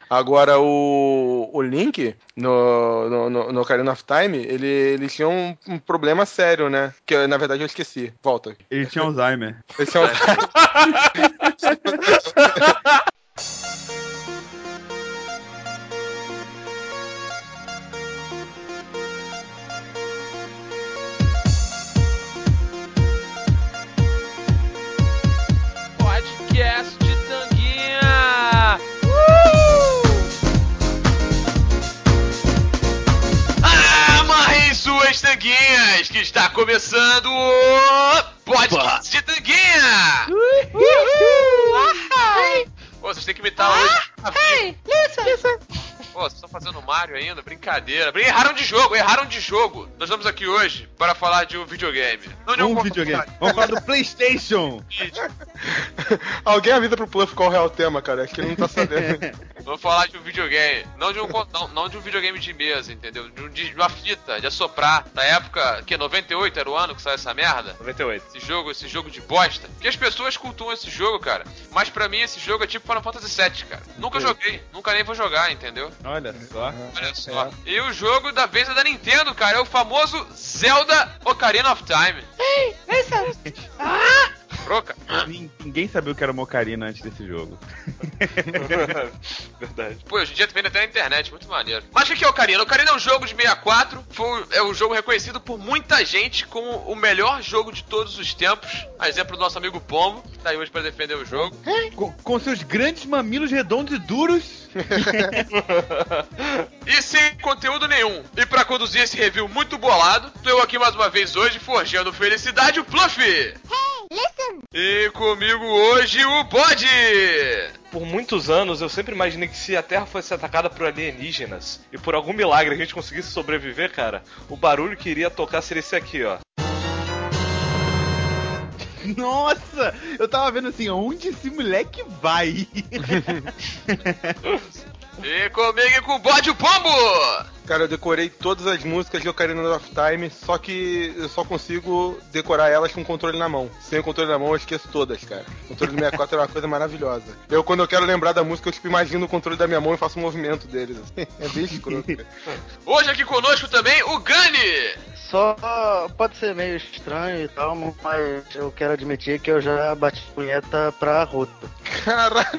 Agora, o Link, no Ocarina of Time, ele tinha um problema sério, né? Que, na verdade, eu esqueci. Volta. Ele tinha Alzheimer. Ele tinha Podcast de Tanguinha! Amarrem suas tanguinhas, que está começando o Podcast de Tanguinha! Pô, vocês têm que imitar hoje. Hey, listen. Pô, vocês estão fazendo Mario ainda? Brincadeira. Erraram de jogo. Nós estamos aqui hoje para falar de um videogame. Não de Um videogame. Vamos falar do PlayStation. Alguém avisa pro Pluff qual é o tema, cara. Acho que ele não tá sabendo. Vamos falar de um videogame. Não de um videogame de mesa, entendeu? De uma fita, de assoprar. Na época, que 98 era o ano que saiu essa merda? 98. Esse jogo de bosta. Que as pessoas cultuam esse jogo, cara. Mas pra mim esse jogo é tipo Final Fantasy VII, cara. Nunca joguei. Nunca nem vou jogar, entendeu? Olha só. Olha só. E o jogo da vez é da Nintendo, cara. É o famoso Zelda Ocarina of Time. Hey, listen. Troca. Ninguém sabia o que era uma Ocarina antes desse jogo. Verdade. Pô, hoje em dia tu vende até na internet, muito maneiro. Mas o que é Ocarina? Ocarina é um jogo de 64, é um jogo reconhecido por muita gente como o melhor jogo de todos os tempos. A exemplo do nosso amigo Pombo, que tá aí hoje pra defender o jogo. Com seus grandes mamilos redondos e duros. E sem conteúdo nenhum. E pra conduzir esse review muito bolado, tô eu aqui mais uma vez hoje, forjando felicidade, o Pluff! Hey, listen. E comigo hoje, o Bode! Por muitos anos eu sempre imaginei que se a Terra fosse atacada por alienígenas e por algum milagre a gente conseguisse sobreviver, cara, o barulho que iria tocar seria esse aqui, ó. Nossa! Eu tava vendo assim, onde esse moleque vai? E comigo e com o Bode, o Pombo! Cara, eu decorei todas as músicas de Ocarina of Time, só que eu só consigo decorar elas com o controle na mão. Sem o controle na mão, eu esqueço todas, cara. O controle do 64 é uma coisa maravilhosa. Quando eu quero lembrar da música, eu tipo, imagino o controle da minha mão e faço um movimento deles. Assim. É bem escroto, cara. Hoje aqui conosco também, o Gani! Só pode ser meio estranho e tal, mas eu quero admitir que eu já bati punheta pra Ruto. Caralho,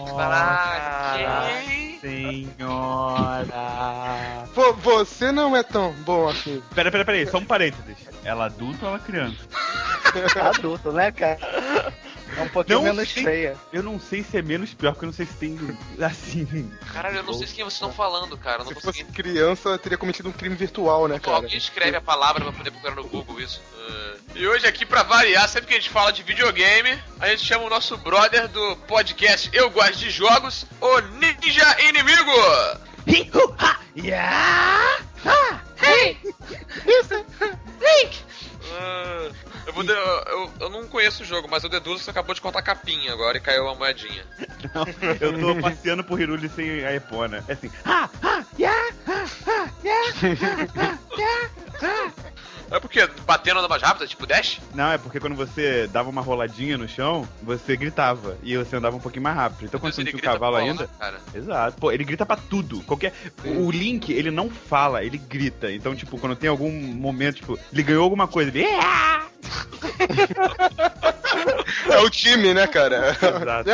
Senhora. você não é tão bom assim. Peraí, só um parênteses. Ela adulta ou ela criança? Adulto, né, cara? É um pouquinho menos feia. Eu não sei se é menos pior, porque eu não sei se tem, assim... Caralho, eu não sei de quem vocês estão falando, cara. Eu não Se consegui... fosse criança, teria cometido um crime virtual, né, cara? Alguém escreve a palavra pra poder procurar no Google isso. E hoje aqui, pra variar, sempre que a gente fala de videogame, a gente chama o nosso brother do podcast Eu Gosto de Jogos, o Ninja Inimigo! Hey, listen. Link. Eu não conheço o jogo, mas eu deduzo que você acabou de cortar a capinha agora e caiu uma moedinha. Não, eu tô passeando por Hyrule sem a Epona. É assim... É porque batendo anda mais rápido, tipo dash? Não, é porque quando você dava uma roladinha no chão, você gritava. E você andava um pouquinho mais rápido. Então quando você não tinha o cavalo ainda... Cara. Exato. Pô, ele grita pra tudo. O Link, ele não fala, ele grita. Então, tipo, quando tem algum momento, tipo, ele ganhou alguma coisa, ele... É o time, né, cara? Exato.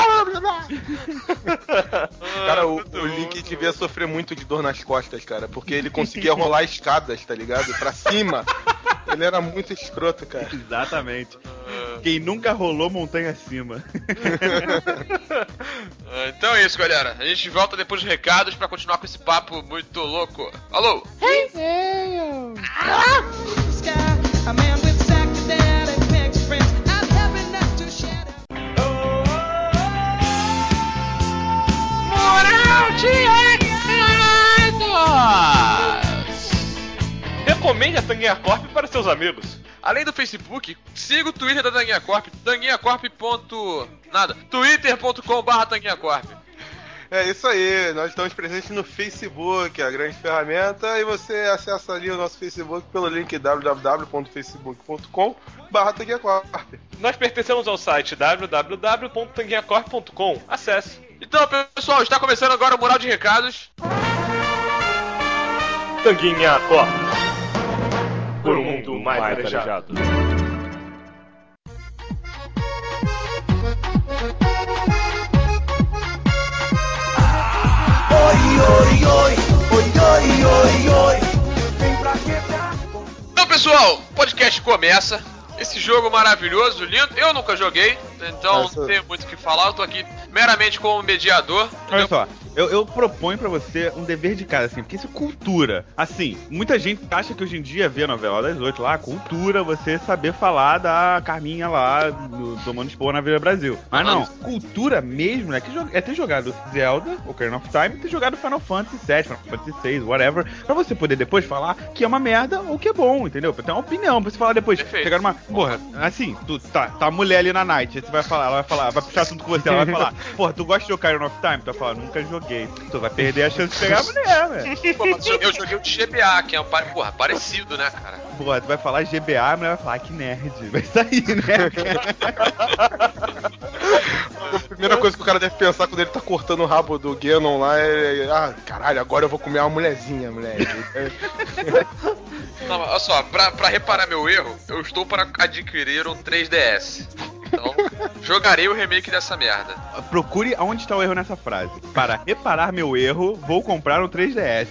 Cara, o Link devia sofrer muito de dor nas costas, cara, porque ele conseguia rolar escadas, tá ligado? Pra cima. Ele era muito escroto, cara. Exatamente. Quem nunca rolou montanha acima. Então é isso, galera. A gente volta depois dos recados pra continuar com esse papo muito louco. Alô! Hey. A man with psychedelic pics, friends. I'm happy enough to share it. Moral de recados! Recomende a Tanguinha Corp para seus amigos. Além do Facebook, siga o Twitter da Tanguinha Corp, twitter.com/tanguinhacorp. É isso aí, nós estamos presentes no Facebook, a grande ferramenta, e você acessa ali o nosso Facebook pelo link www.facebook.com/tanguinhacorp. Nós pertencemos ao site www.tanguinhacorp.com. Acesse. Então, pessoal, está começando agora o Mural de Recados. Tanguinha corta. Por um mundo mais arejado. Então, pessoal, o podcast começa. Esse jogo maravilhoso, lindo. Eu nunca joguei, então não tenho muito o que falar. Eu tô aqui meramente como mediador. Olha só, eu proponho pra você um dever de casa, assim, porque isso é cultura. Assim, muita gente acha que hoje em dia vê a novela das 8 lá, cultura, você saber falar da Carminha lá, tomando esporro na Vila Brasil. Mas não, cultura mesmo é ter jogado Zelda, Ocarina of Time, e ter jogado Final Fantasy VII, Final Fantasy VI, whatever, pra você poder depois falar que é uma merda ou que é bom, entendeu? Pra ter uma opinião, pra você falar depois. Perfeito. Chegar numa... Porra, assim, tá a mulher ali na night, aí você vai falar, ela vai falar, vai puxar assunto com você, ela vai falar, porra, tu gosta de Ocarina of Time? Tu vai falar, nunca joguei. Tu vai perder a chance de pegar a mulher, velho. Pô, mas eu joguei o de GBA, que é parecido, né, cara? Porra, tu vai falar GBA, a mulher vai falar, que nerd. Vai sair, né? A primeira coisa que o cara deve pensar quando ele tá cortando o rabo do Ganon lá é... caralho, agora eu vou comer uma mulherzinha, moleque. Não, olha só, pra reparar meu erro, eu estou para adquirir um 3DS. Então, jogarei o remake dessa merda. Procure aonde está o erro nessa frase. Para reparar meu erro, vou comprar um 3DS.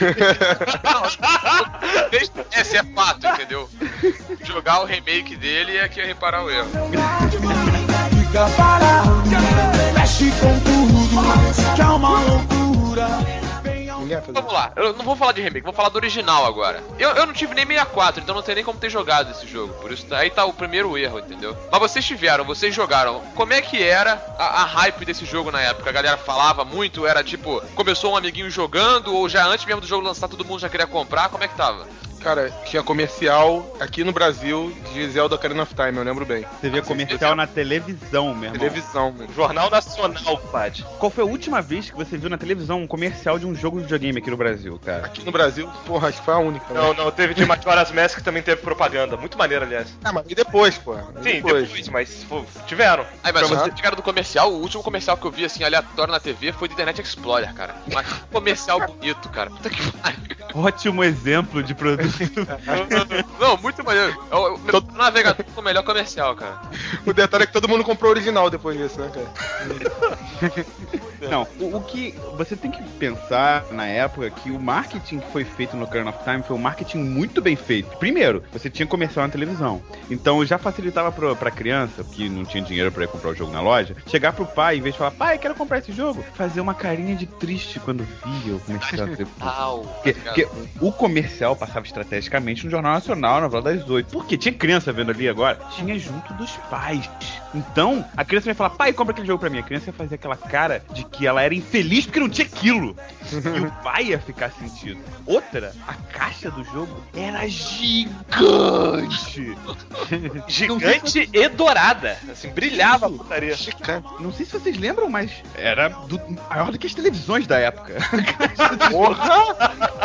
Não, 3DS é fato, entendeu? Jogar o remake dele é que é reparar o erro. Fica parado, mexe com tudo, que é uma loucura. Vamos lá, eu não vou falar de remake, vou falar do original agora. Eu não tive nem 64, então não tem nem como ter jogado esse jogo. Por isso, aí tá o primeiro erro, entendeu? Mas vocês jogaram. Como é que era a hype desse jogo na época? A galera falava muito, era tipo, começou um amiguinho jogando, ou já antes mesmo do jogo lançar, todo mundo já queria comprar? Como é que tava? Cara, tinha comercial aqui no Brasil de Zelda Ocarina of Time, eu lembro bem. Você via comercial na televisão, meu irmão. Televisão, mesmo. Jornal Nacional, Pad. Qual foi a última vez que você viu na televisão um comercial de um jogo de videogame aqui no Brasil, cara? Aqui no Brasil, porra, acho que foi a única. Né? Não, teve de Majora's Mask que também teve propaganda. Muito maneiro, aliás. Ah, mas e depois, porra? Sim, depois, mas tiveram. Aí, mas Pra você cara do comercial, o último comercial que eu vi, assim, aleatório na TV foi do Internet Explorer, cara. Mas que comercial bonito, cara. Puta que pariu. Ótimo exemplo de produto. Não, muito maneiro. É o navegador com o melhor comercial, cara. O detalhe é que todo mundo comprou o original depois disso, né, cara? Não, o que você tem que pensar na época que o marketing que foi feito no Ocarina of Time foi um marketing muito bem feito. Primeiro, você tinha comercial na televisão. Então já facilitava pra criança, que não tinha dinheiro pra ir comprar o jogo na loja, chegar pro pai, em vez de falar, pai, quero comprar esse jogo, fazer uma carinha de triste quando via o comercial. Porque o comercial passava estrategicamente no Jornal Nacional, na novela das 8. Porque tinha criança vendo ali agora, tinha junto dos pais. Então, a criança ia falar, pai, compra aquele jogo pra mim. A criança ia fazer aquela cara de que ela era infeliz porque não tinha aquilo. E o pai ia ficar sentido. Outra, a caixa do jogo era gigante. Gigante e dourada. Assim, brilhava a putaria. Não sei se vocês lembram, mas era maior do que as televisões da época. Porra!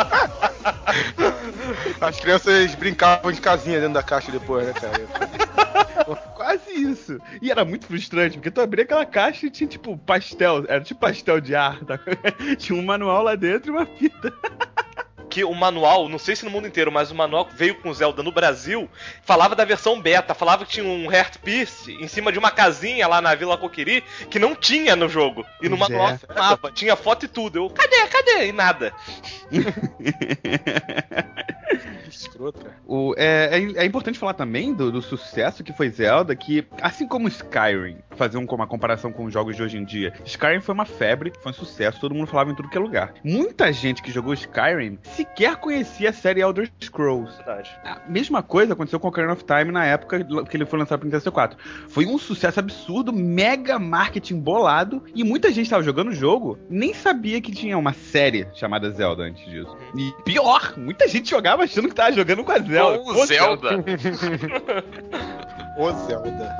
As crianças brincavam de casinha dentro da caixa depois, né, cara? Quase isso. E era muito frustrante, porque tu abria aquela caixa e tinha tipo pastel, era tipo pastel de ar, tá? Tinha um manual lá dentro e uma fita. Que o manual, não sei se no mundo inteiro, mas o manual que veio com o Zelda no Brasil, falava da versão beta, falava que tinha um Heart Piece em cima de uma casinha lá na Vila Coquiri, que não tinha no jogo. E no manual falava, tinha foto e tudo. Eu, cadê? E nada. Escroto, cara. É importante falar também do sucesso que foi Zelda, que assim como Skyrim, fazer uma comparação com os jogos de hoje em dia, Skyrim foi uma febre, foi um sucesso, todo mundo falava em tudo que é lugar. Muita gente que jogou Skyrim sequer conhecia a série Elder Scrolls. Verdade. A mesma coisa aconteceu com Ocarina of Time na época que ele foi lançado pro Nintendo 64. Foi um sucesso absurdo, mega marketing bolado, e muita gente estava jogando o jogo, nem sabia que tinha uma série chamada Zelda antes disso. E pior, muita gente jogava achando que tava jogando com a Zelda. Com o Zelda. O Zelda.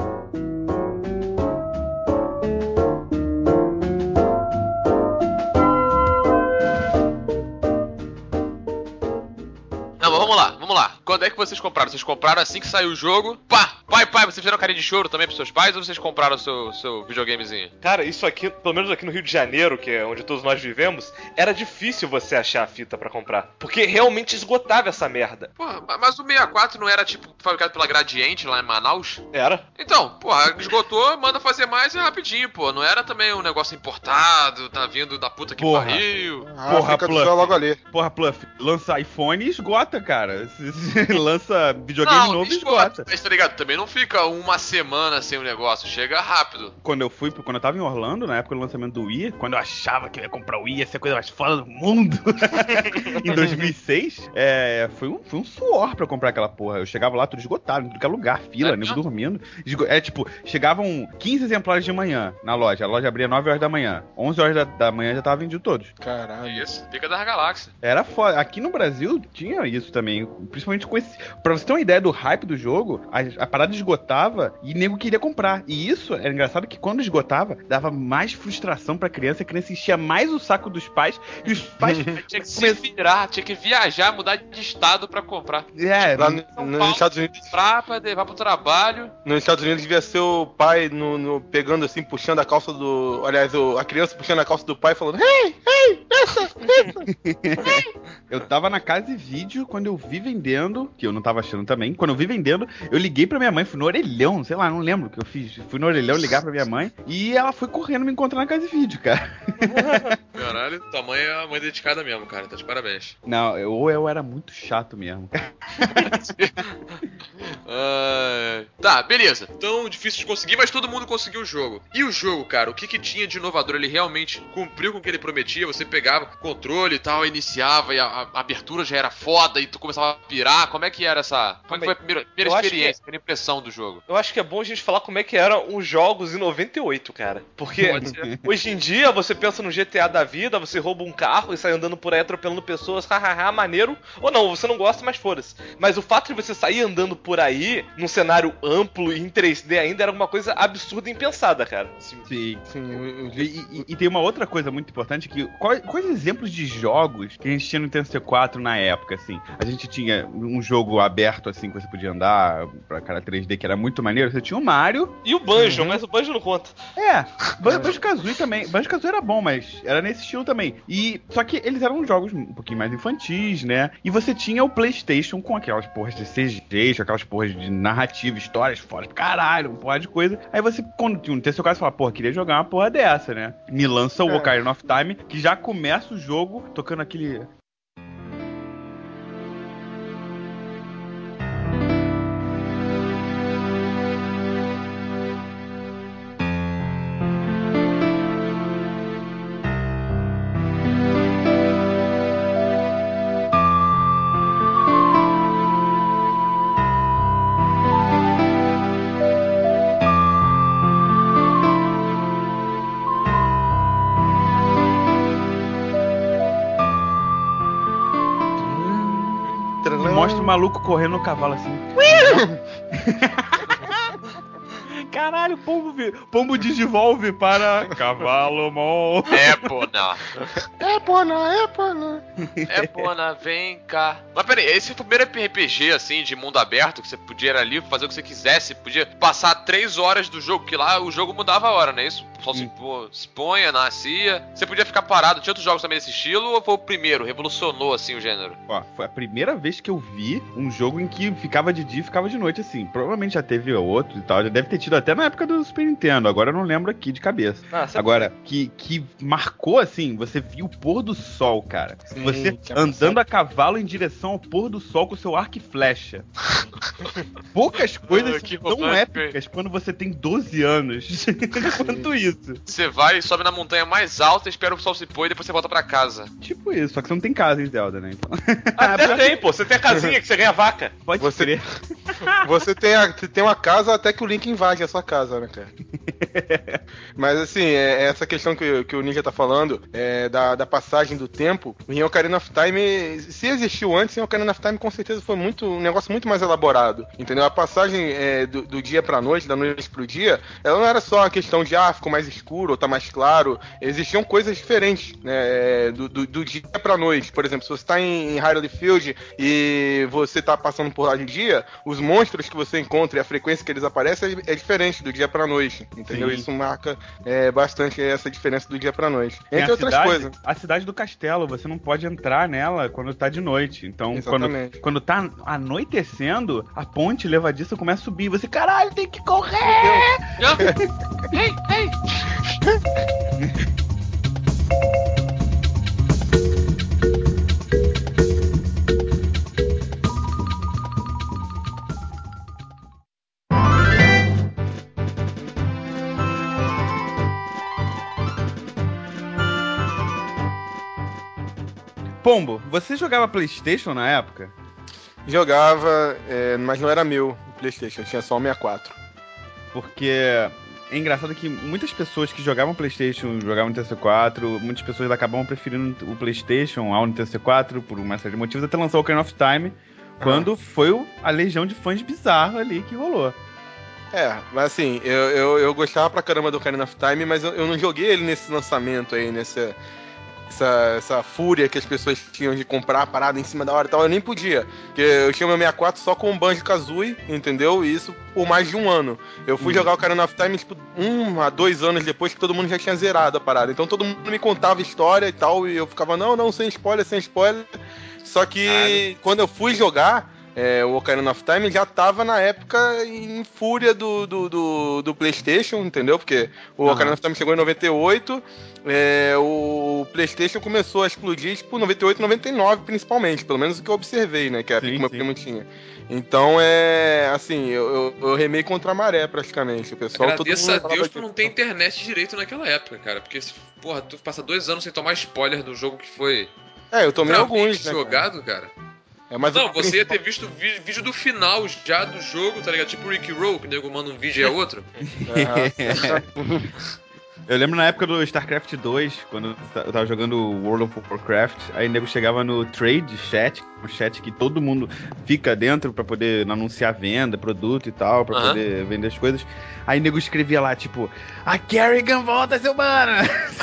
Não, mas vamos lá. Quando é que vocês compraram? Vocês compraram assim que saiu o jogo? Pá! Pai, vocês fizeram carinha de choro também pros seus pais ou vocês compraram o seu videogamezinho? Cara, isso aqui, pelo menos aqui no Rio de Janeiro, que é onde todos nós vivemos, era difícil você achar a fita pra comprar. Porque realmente esgotava essa merda. Porra, mas o 64 não era, tipo, fabricado pela Gradiente lá em Manaus? Era. Então, porra, esgotou, manda fazer mais e rapidinho, pô. Não era também um negócio importado, tá vindo da puta que Porra. pariu. Porra, fica do Pluff. céu logo ali. Porra, Pluff, lança iPhone e esgota, cara. Lança videogame novo e esgota. Mas tá ligado? Também não fica uma semana sem o negócio, chega rápido. Quando eu tava em Orlando, na época do lançamento do Wii, quando eu achava que eu ia comprar o Wii, ia ser a coisa mais foda do mundo, em 2006, foi um suor pra comprar aquela porra. Eu chegava lá tudo esgotado, em tudo que é lugar, fila, nego dormindo. Tipo, chegavam 15 exemplares de manhã na loja. A loja abria 9 horas da manhã. 11 horas da manhã já tava vendido todos. Caralho. Isso, fica das galáxias. Era foda. Aqui no Brasil tinha isso também. Principalmente com esse. Pra você ter uma ideia do hype do jogo, a parada esgotava e nego queria comprar. E isso era engraçado que quando esgotava, dava mais frustração pra criança. A criança enchia mais o saco dos pais. E os pais. Tinha que se virar, tinha que viajar, mudar de estado pra comprar. Lá nos Estados Unidos. Pra levar pro trabalho. Nos Estados Unidos devia ser o pai pegando assim, puxando a calça do. Aliás, a criança puxando a calça do pai falando: Ei, essa. Eu tava na casa de vídeo quando eu vi vendendo, que eu não tava achando também. Quando eu vi vendendo, eu liguei pra minha mãe, fui no orelhão, sei lá, não lembro o que eu fiz. Fui no orelhão ligar pra minha mãe e ela foi correndo me encontrar na casa de vídeo, cara. Caralho, tua mãe é uma mãe dedicada mesmo, cara. Tá de parabéns. Não, eu era muito chato mesmo. Tá, beleza. Então, difícil de conseguir, mas todo mundo conseguiu o jogo. E o jogo, cara, o que tinha de inovador? Ele realmente cumpriu com o que ele prometia? Você pegava o controle e tal, iniciava e a abertura já era foda e tu começava a pirar? Como é que era essa... Como é que foi a primeira experiência, a primeira impressão do jogo? Eu acho que é bom a gente falar como é que eram os jogos em 98, cara. Porque hoje em dia você pensa no GTA da vida, você rouba um carro e sai andando por aí atropelando pessoas, hahaha, maneiro. Ou não, você não gosta, mas foda-se. Mas o fato de você sair andando por aí, num cenário amplo e em 3D ainda, era uma coisa absurda e impensada, cara. Sim. E tem uma outra coisa muito importante, que quais exemplos de jogos que a gente tinha no Nintendo 64 na época, assim? A gente tinha um jogo aberto, assim, que você podia andar pra cara 3D, que era muito maneiro. Você tinha o Mario. E o Banjo, mas o Banjo não conta. Banjo-Kazooie também. Banjo-Kazooie era bom, mas era nesse estilo também. Só que eles eram jogos um pouquinho mais infantis, né? E você tinha o PlayStation com aquelas porras de CG, aquelas porras de narrativa, histórias fora do caralho, uma porra de coisa. Aí você, quando tinha um terceiro caso, você fala, porra, queria jogar uma porra dessa, né? Me lança o Ocarina of Time, que já começa o jogo tocando aquele... Mostra o maluco correndo no cavalo assim. Caralho, pombo digivolve para cavalo mol. Epona, vem cá. Mas peraí, esse foi o primeiro RPG, assim, de mundo aberto, que você podia ir ali, fazer o que você quisesse, podia passar 3 horas do jogo, que lá o jogo mudava a hora, né? Isso só se ponha, nascia. Você podia ficar parado. Tinha outros jogos também desse estilo, ou foi o primeiro? Revolucionou, assim, o gênero? Ó, foi a primeira vez que eu vi um jogo em que ficava de dia e ficava de noite, assim. Provavelmente já teve outro e tal, já deve ter tido até na época do Super Nintendo, agora eu não lembro aqui de cabeça. Agora, que marcou, assim, você viu o pôr do sol, cara. Sim, você andando a cavalo em direção ao pôr do sol com o seu arco e flecha. Poucas coisas tão épicas quando você tem 12 anos quanto isso. Você vai, sobe na montanha mais alta, espera o sol se pôr e depois você volta pra casa. Tipo isso, só que você não tem casa em Zelda, né? Então... Até tem, pô. Você tem a casinha que você ganha vaca. Pode crer. Você tem uma casa até que o Link invade a sua casa, né, cara? Mas assim, essa questão que o Ninja tá falando, da passagem do tempo, em Ocarina of Time, se existiu antes, em Ocarina of Time com certeza foi um negócio muito mais elaborado, entendeu? A passagem do dia pra noite, da noite pro dia, ela não era só a questão de, ficou mais escuro ou tá mais claro, existiam coisas diferentes, né, do dia pra noite. Por exemplo, se você tá em Hyrule Field e você tá passando por lá de dia, os monstros que você encontra e a frequência que eles aparecem é diferente do dia pra noite, entendeu? Sim. Isso marca bastante essa diferença do dia pra noite. Tem Entre a outras cidade, coisas. A cidade do castelo, você não pode entrar nela quando tá de noite. Então, Exatamente. quando tá anoitecendo, a ponte levadiça começa a subir. Você, caralho, tem que correr! Ei, ei! Pombo, você jogava PlayStation na época? Jogava, mas não era meu o PlayStation, tinha só o 64. Porque é engraçado que muitas pessoas que jogavam PlayStation, jogavam Nintendo 64, muitas pessoas acabam preferindo o PlayStation ao Nintendo 64 por uma série de motivos, até lançar o Ocarina of Time, quando foi a legião de fãs bizarra ali que rolou. Mas assim, eu gostava pra caramba do Ocarina of Time, mas eu não joguei ele nesse lançamento aí, essa fúria que as pessoas tinham de comprar a parada em cima da hora e tal, eu nem podia. Porque eu tinha meu 64 só com o Banjo-Kazooie, entendeu? E isso por mais de um ano. Eu fui jogar o Ocarina of Time, tipo, 1 a 2 anos depois que todo mundo já tinha zerado a parada. Então todo mundo me contava história e tal, e eu ficava, não, sem spoiler. Só que quando eu fui jogar, o Ocarina of Time já tava na época em fúria do PlayStation, entendeu? Porque o Ocarina of Time chegou em 98, o PlayStation começou a explodir, tipo, 98, 99 principalmente, pelo menos o que eu observei, né? Que é a época que meu primo tinha. Então, assim, eu remei contra a maré, praticamente. O pessoal, Agradeça a Deus tu não tem internet direito naquela época, cara. Porque, porra, tu passa 2 anos sem tomar spoiler do jogo que foi... eu tomei alguns, né, jogado, cara. Mas não, você ia ter visto vídeo do final já do jogo, tá ligado? Tipo o Rick Roll, que o nego manda um vídeo e é outro. Eu lembro na época do StarCraft 2, quando eu tava jogando World of Warcraft, aí o nego chegava no trade chat, um chat que todo mundo fica dentro pra poder anunciar venda, produto e tal, pra poder vender as coisas. Aí o nego escrevia lá, tipo, a Kerrigan volta, seu mano!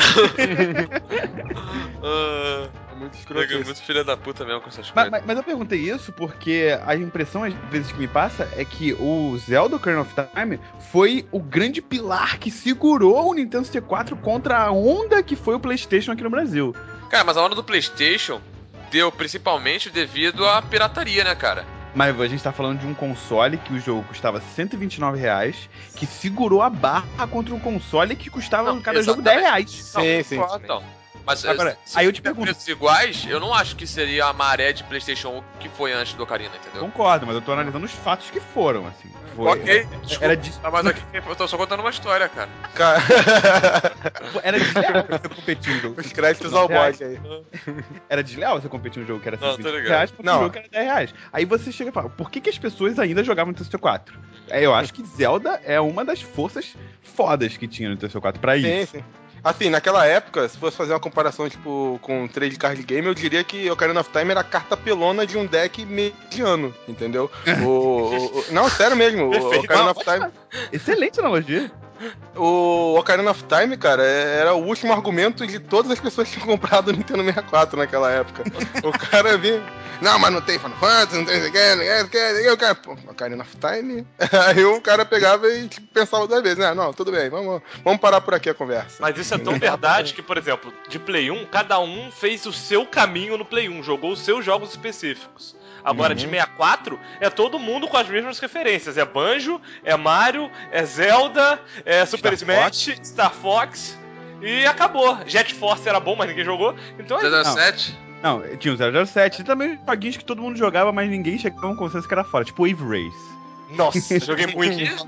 Muito escroto. Muito filha da puta mesmo com essas coisas. Mas eu perguntei isso porque a impressão, às vezes, que me passa é que o Zelda Ocarina of Time foi o grande pilar que segurou o Nintendo 64 contra a onda que foi o PlayStation aqui no Brasil. Cara, mas a onda do PlayStation deu principalmente devido à pirataria, né, cara? Mas a gente tá falando de um console que o jogo custava R$129, que segurou a barra contra um console que custava cada jogo R$10. Sim. Então. Mas agora, aí eu te pergunto, preços iguais, eu não acho que seria a maré de PlayStation 1 que foi antes do Ocarina, entendeu? Concordo, mas eu tô analisando os fatos que foram, assim. Ok, desculpa, era mas aqui eu tô só contando uma história, cara. Era desleal você competir um jogo. Os créditos ao bot aí. Era desleal você competir um jogo que era R$120 porque um jogo que era R$10. Aí você chega e fala, por que as pessoas ainda jogavam no TC4? Eu acho que Zelda é uma das forças fodas que tinha no TC4 pra isso. Sim. Assim, naquela época, se fosse fazer uma comparação, tipo, com trade card game, eu diria que Ocarina of Time era a carta pelona de um deck mediano, entendeu? Não, sério mesmo, o Ocarina of Time... Excelente analogia. O Ocarina of Time, cara, era o último argumento de todas as pessoas que tinham comprado o Nintendo 64 naquela época. O cara vinha... Não, mas não tem Final Fantasy, não tem... O cara... Pô, Ocarina of Time? Aí o cara pegava e pensava 2 vezes. Não, tudo bem, vamos parar por aqui a conversa. Mas isso é tão verdade que, por exemplo, de Play 1, cada um fez o seu caminho no Play 1, jogou os seus jogos específicos. Agora, de 64, é todo mundo com as mesmas referências. É Banjo, é Mario, é Zelda, é Super Smash, Star Fox e acabou. Jet Force era bom, mas ninguém jogou. Então é 07? Não, tinha o 007 e também joguinhos que todo mundo jogava, mas ninguém chegava a um consenso que era fora. Tipo Wave Race. Nossa, joguei muito.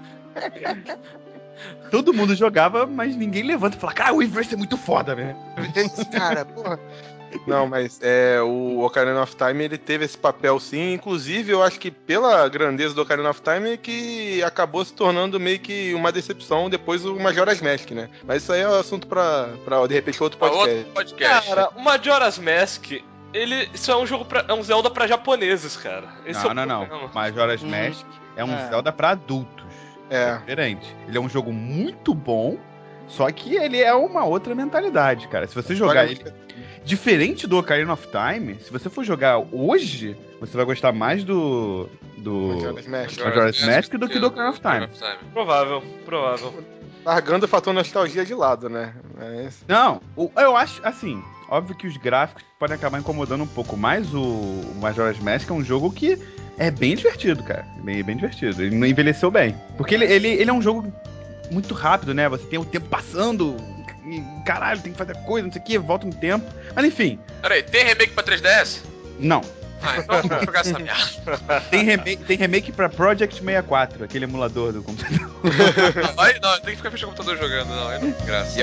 Todo mundo jogava, mas ninguém levanta e fala, cara, o Wave Race é muito foda, velho. Cara, porra. Não, mas o Ocarina of Time, ele teve esse papel sim. Inclusive, eu acho que pela grandeza do Ocarina of Time, que acabou se tornando meio que uma decepção depois o Majora's Mask, né? Mas isso aí é um assunto pra de repente, outro podcast. Outro podcast. Cara, o Majora's Mask, isso é um jogo é um Zelda pra japoneses, cara. Esse é o Não. problema. Majora's Mask é um Zelda pra adultos. É diferente. Ele é um jogo muito bom, só que ele é uma outra mentalidade, cara. Se você jogar ele... Diferente do Ocarina of Time, se você for jogar hoje, você vai gostar mais do Majora's Mask do que do Ocarina of Time. Provável. Largando o fator nostalgia de lado, né? Mas... Não, eu acho, assim, óbvio que os gráficos podem acabar incomodando um pouco, mas o Majora's Mask é um jogo que é bem divertido, cara. Bem divertido. Ele não envelheceu bem. Porque ele é um jogo muito rápido, né? Você tem o tempo passando... E, caralho, tem que fazer coisa, não sei o que, volta no tempo. Mas enfim. Peraí, tem remake pra 3DS? Não. Ah, então eu vou jogar essa merda. Tem remake pra Project 64, aquele emulador do computador. Aí não, tem que ficar fechando o computador jogando, não, aí não tem graça.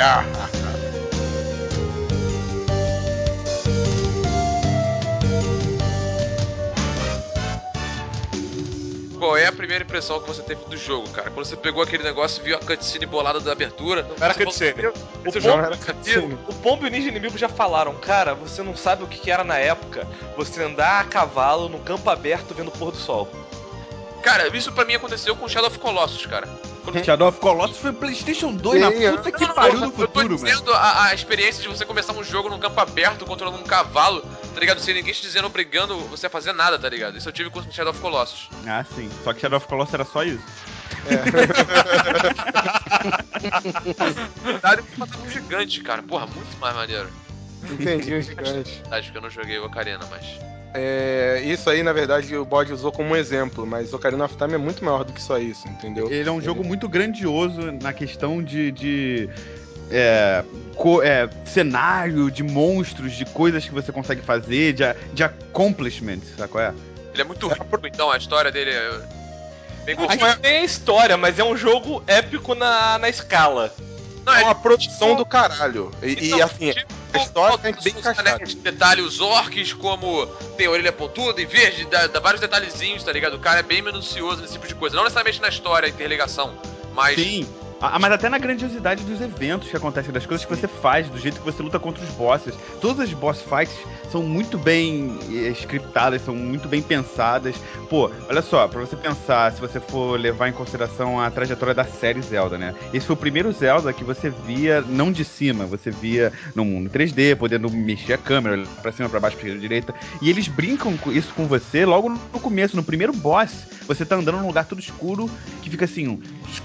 Qual é a primeira impressão que você teve do jogo, cara? Quando você pegou aquele negócio e viu a cutscene bolada da abertura... Não era cutscene. Esse jogo era O Pombo e o Ninja Inimigo já falaram, cara, você não sabe o que era na época você andar a cavalo no campo aberto vendo o pôr do sol. Cara, isso pra mim aconteceu com Shadow of Colossus, cara. Shadow of Colossus foi PlayStation 2, na puta que pariu do futuro, eu tô dizendo a experiência de você começar um jogo num campo aberto, controlando um cavalo, tá ligado? Sem ninguém te dizendo, obrigando você a fazer nada, tá ligado? Isso eu tive com Shadow of Colossus. Ah, sim. Só que Shadow of Colossus era só isso. Verdade, eu matava um gigante, cara. Porra, muito mais maneiro. Entendi, o gigante. Acho que eu não joguei o Ocarina, mas... Isso aí, na verdade, o Bode usou como um exemplo, mas Ocarina of Time é muito maior do que só isso, entendeu? Ele é um jogo muito grandioso na questão de cenário, de monstros, de coisas que você consegue fazer, de accomplishments, sabe qual é? Ele é muito rico, então, a história dele é... bem Não tem a história, mas é um jogo épico na escala. Não, é uma produção do caralho. E assim, a história é bem encaixada. Detalhe, os orcs, como tem a orelha pontuda e verde, dá vários detalhezinhos, tá ligado? O cara é bem minucioso nesse tipo de coisa. Não necessariamente na história, a interligação, mas... Sim. Mas até na grandiosidade dos eventos que acontecem, das coisas que você faz, do jeito que você luta contra os bosses. Todas as boss fights são muito bem scriptadas, são muito bem pensadas. Pô, olha só, pra você pensar, se você for levar em consideração a trajetória da série Zelda, né? Esse foi o primeiro Zelda que você via não de cima, você via no mundo 3D, podendo mexer a câmera, olhar pra cima, pra baixo, pra esquerda, direita. E eles brincam com isso com você logo no começo, no primeiro boss. Você tá andando num lugar todo escuro, que fica assim...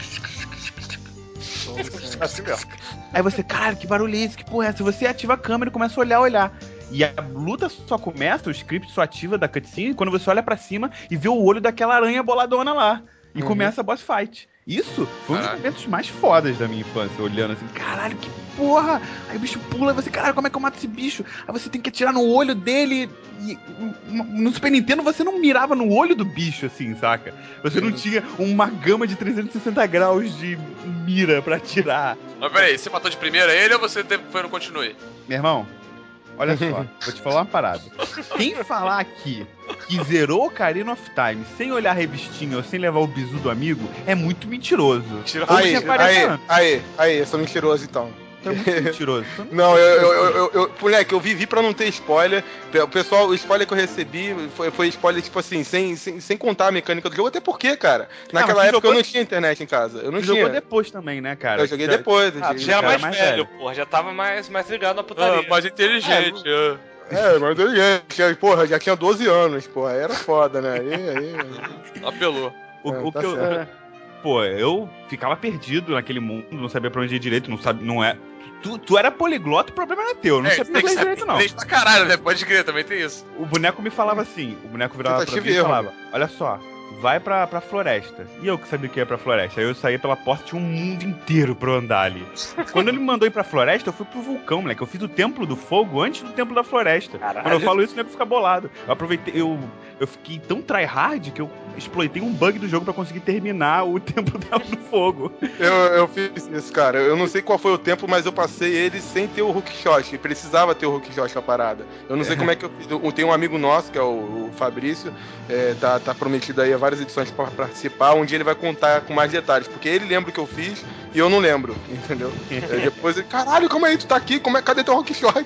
Assim mesmo. Aí você, caralho, que barulho é esse? Que porra é essa? Você ativa a câmera e começa a olhar. E a luta só começa, o script só ativa da cutscene quando você olha pra cima e vê o olho daquela aranha boladona lá. E começa a boss fight. Isso foi um dos momentos mais fodas da minha infância, olhando assim, caralho, que porra! Aí o bicho pula e você, caralho, como é que eu mato esse bicho? Aí você tem que atirar no olho dele. E no Super Nintendo você não mirava no olho do bicho, assim, saca? Você não tinha uma gama de 360 graus de mira pra atirar. Mas peraí, você matou de primeira ele ou você foi no continue? Meu irmão, olha só, vou te falar uma parada. Quem falar aqui que zerou Ocarina of Time sem olhar a revistinha ou sem levar o bizu do amigo é muito mentiroso. Aí, eu sou mentiroso então. Tu é muito mentiroso. Não, moleque, eu vivi pra não ter spoiler. O pessoal, o spoiler que eu recebi foi spoiler, tipo assim, sem contar a mecânica do jogo. Até porque, cara, naquela época eu não tinha internet em casa. Eu não tinha. Jogou depois também, né, cara? Eu joguei depois. Já era mais velho, porra. Já tava mais ligado na putaria. Mais inteligente, mas eu, porra, já tinha 12 anos, porra. Aí era foda, né? Aí... Apelou. Pô, eu ficava perdido naquele mundo, não sabia pra onde ir direito, não é... Tu era poliglota, o problema não é teu, eu não sabia inglês direito, não. Pra caralho, né? Pode crer, também tem isso. O boneco me falava assim, o boneco virava pra mim e falava, olha só, vai pra floresta. E eu que sabia que ia pra floresta. Aí eu saía pela porta, tinha um mundo inteiro pra eu andar ali. Quando ele me mandou ir pra floresta, eu fui pro vulcão, moleque. Eu fiz o Templo do Fogo antes do Templo da Floresta. Caralho. Quando eu falo isso, o nego fica bolado. Eu aproveitei, eu fiquei tão tryhard que eu exploitei um bug do jogo pra conseguir terminar o Templo do Fogo. Eu fiz isso, cara. Eu não sei qual foi o tempo, mas eu passei ele sem ter o hookshot. Precisava ter o hookshot na parada. Eu não sei como é que eu fiz. Tem um amigo nosso, que é o Fabrício, tá prometido aí a várias edições pra participar. Um dia ele vai contar com mais detalhes, porque ele lembra o que eu fiz e eu não lembro, entendeu? Depois ele, caralho, como é isso? Tu tá aqui? Cadê teu hookshot?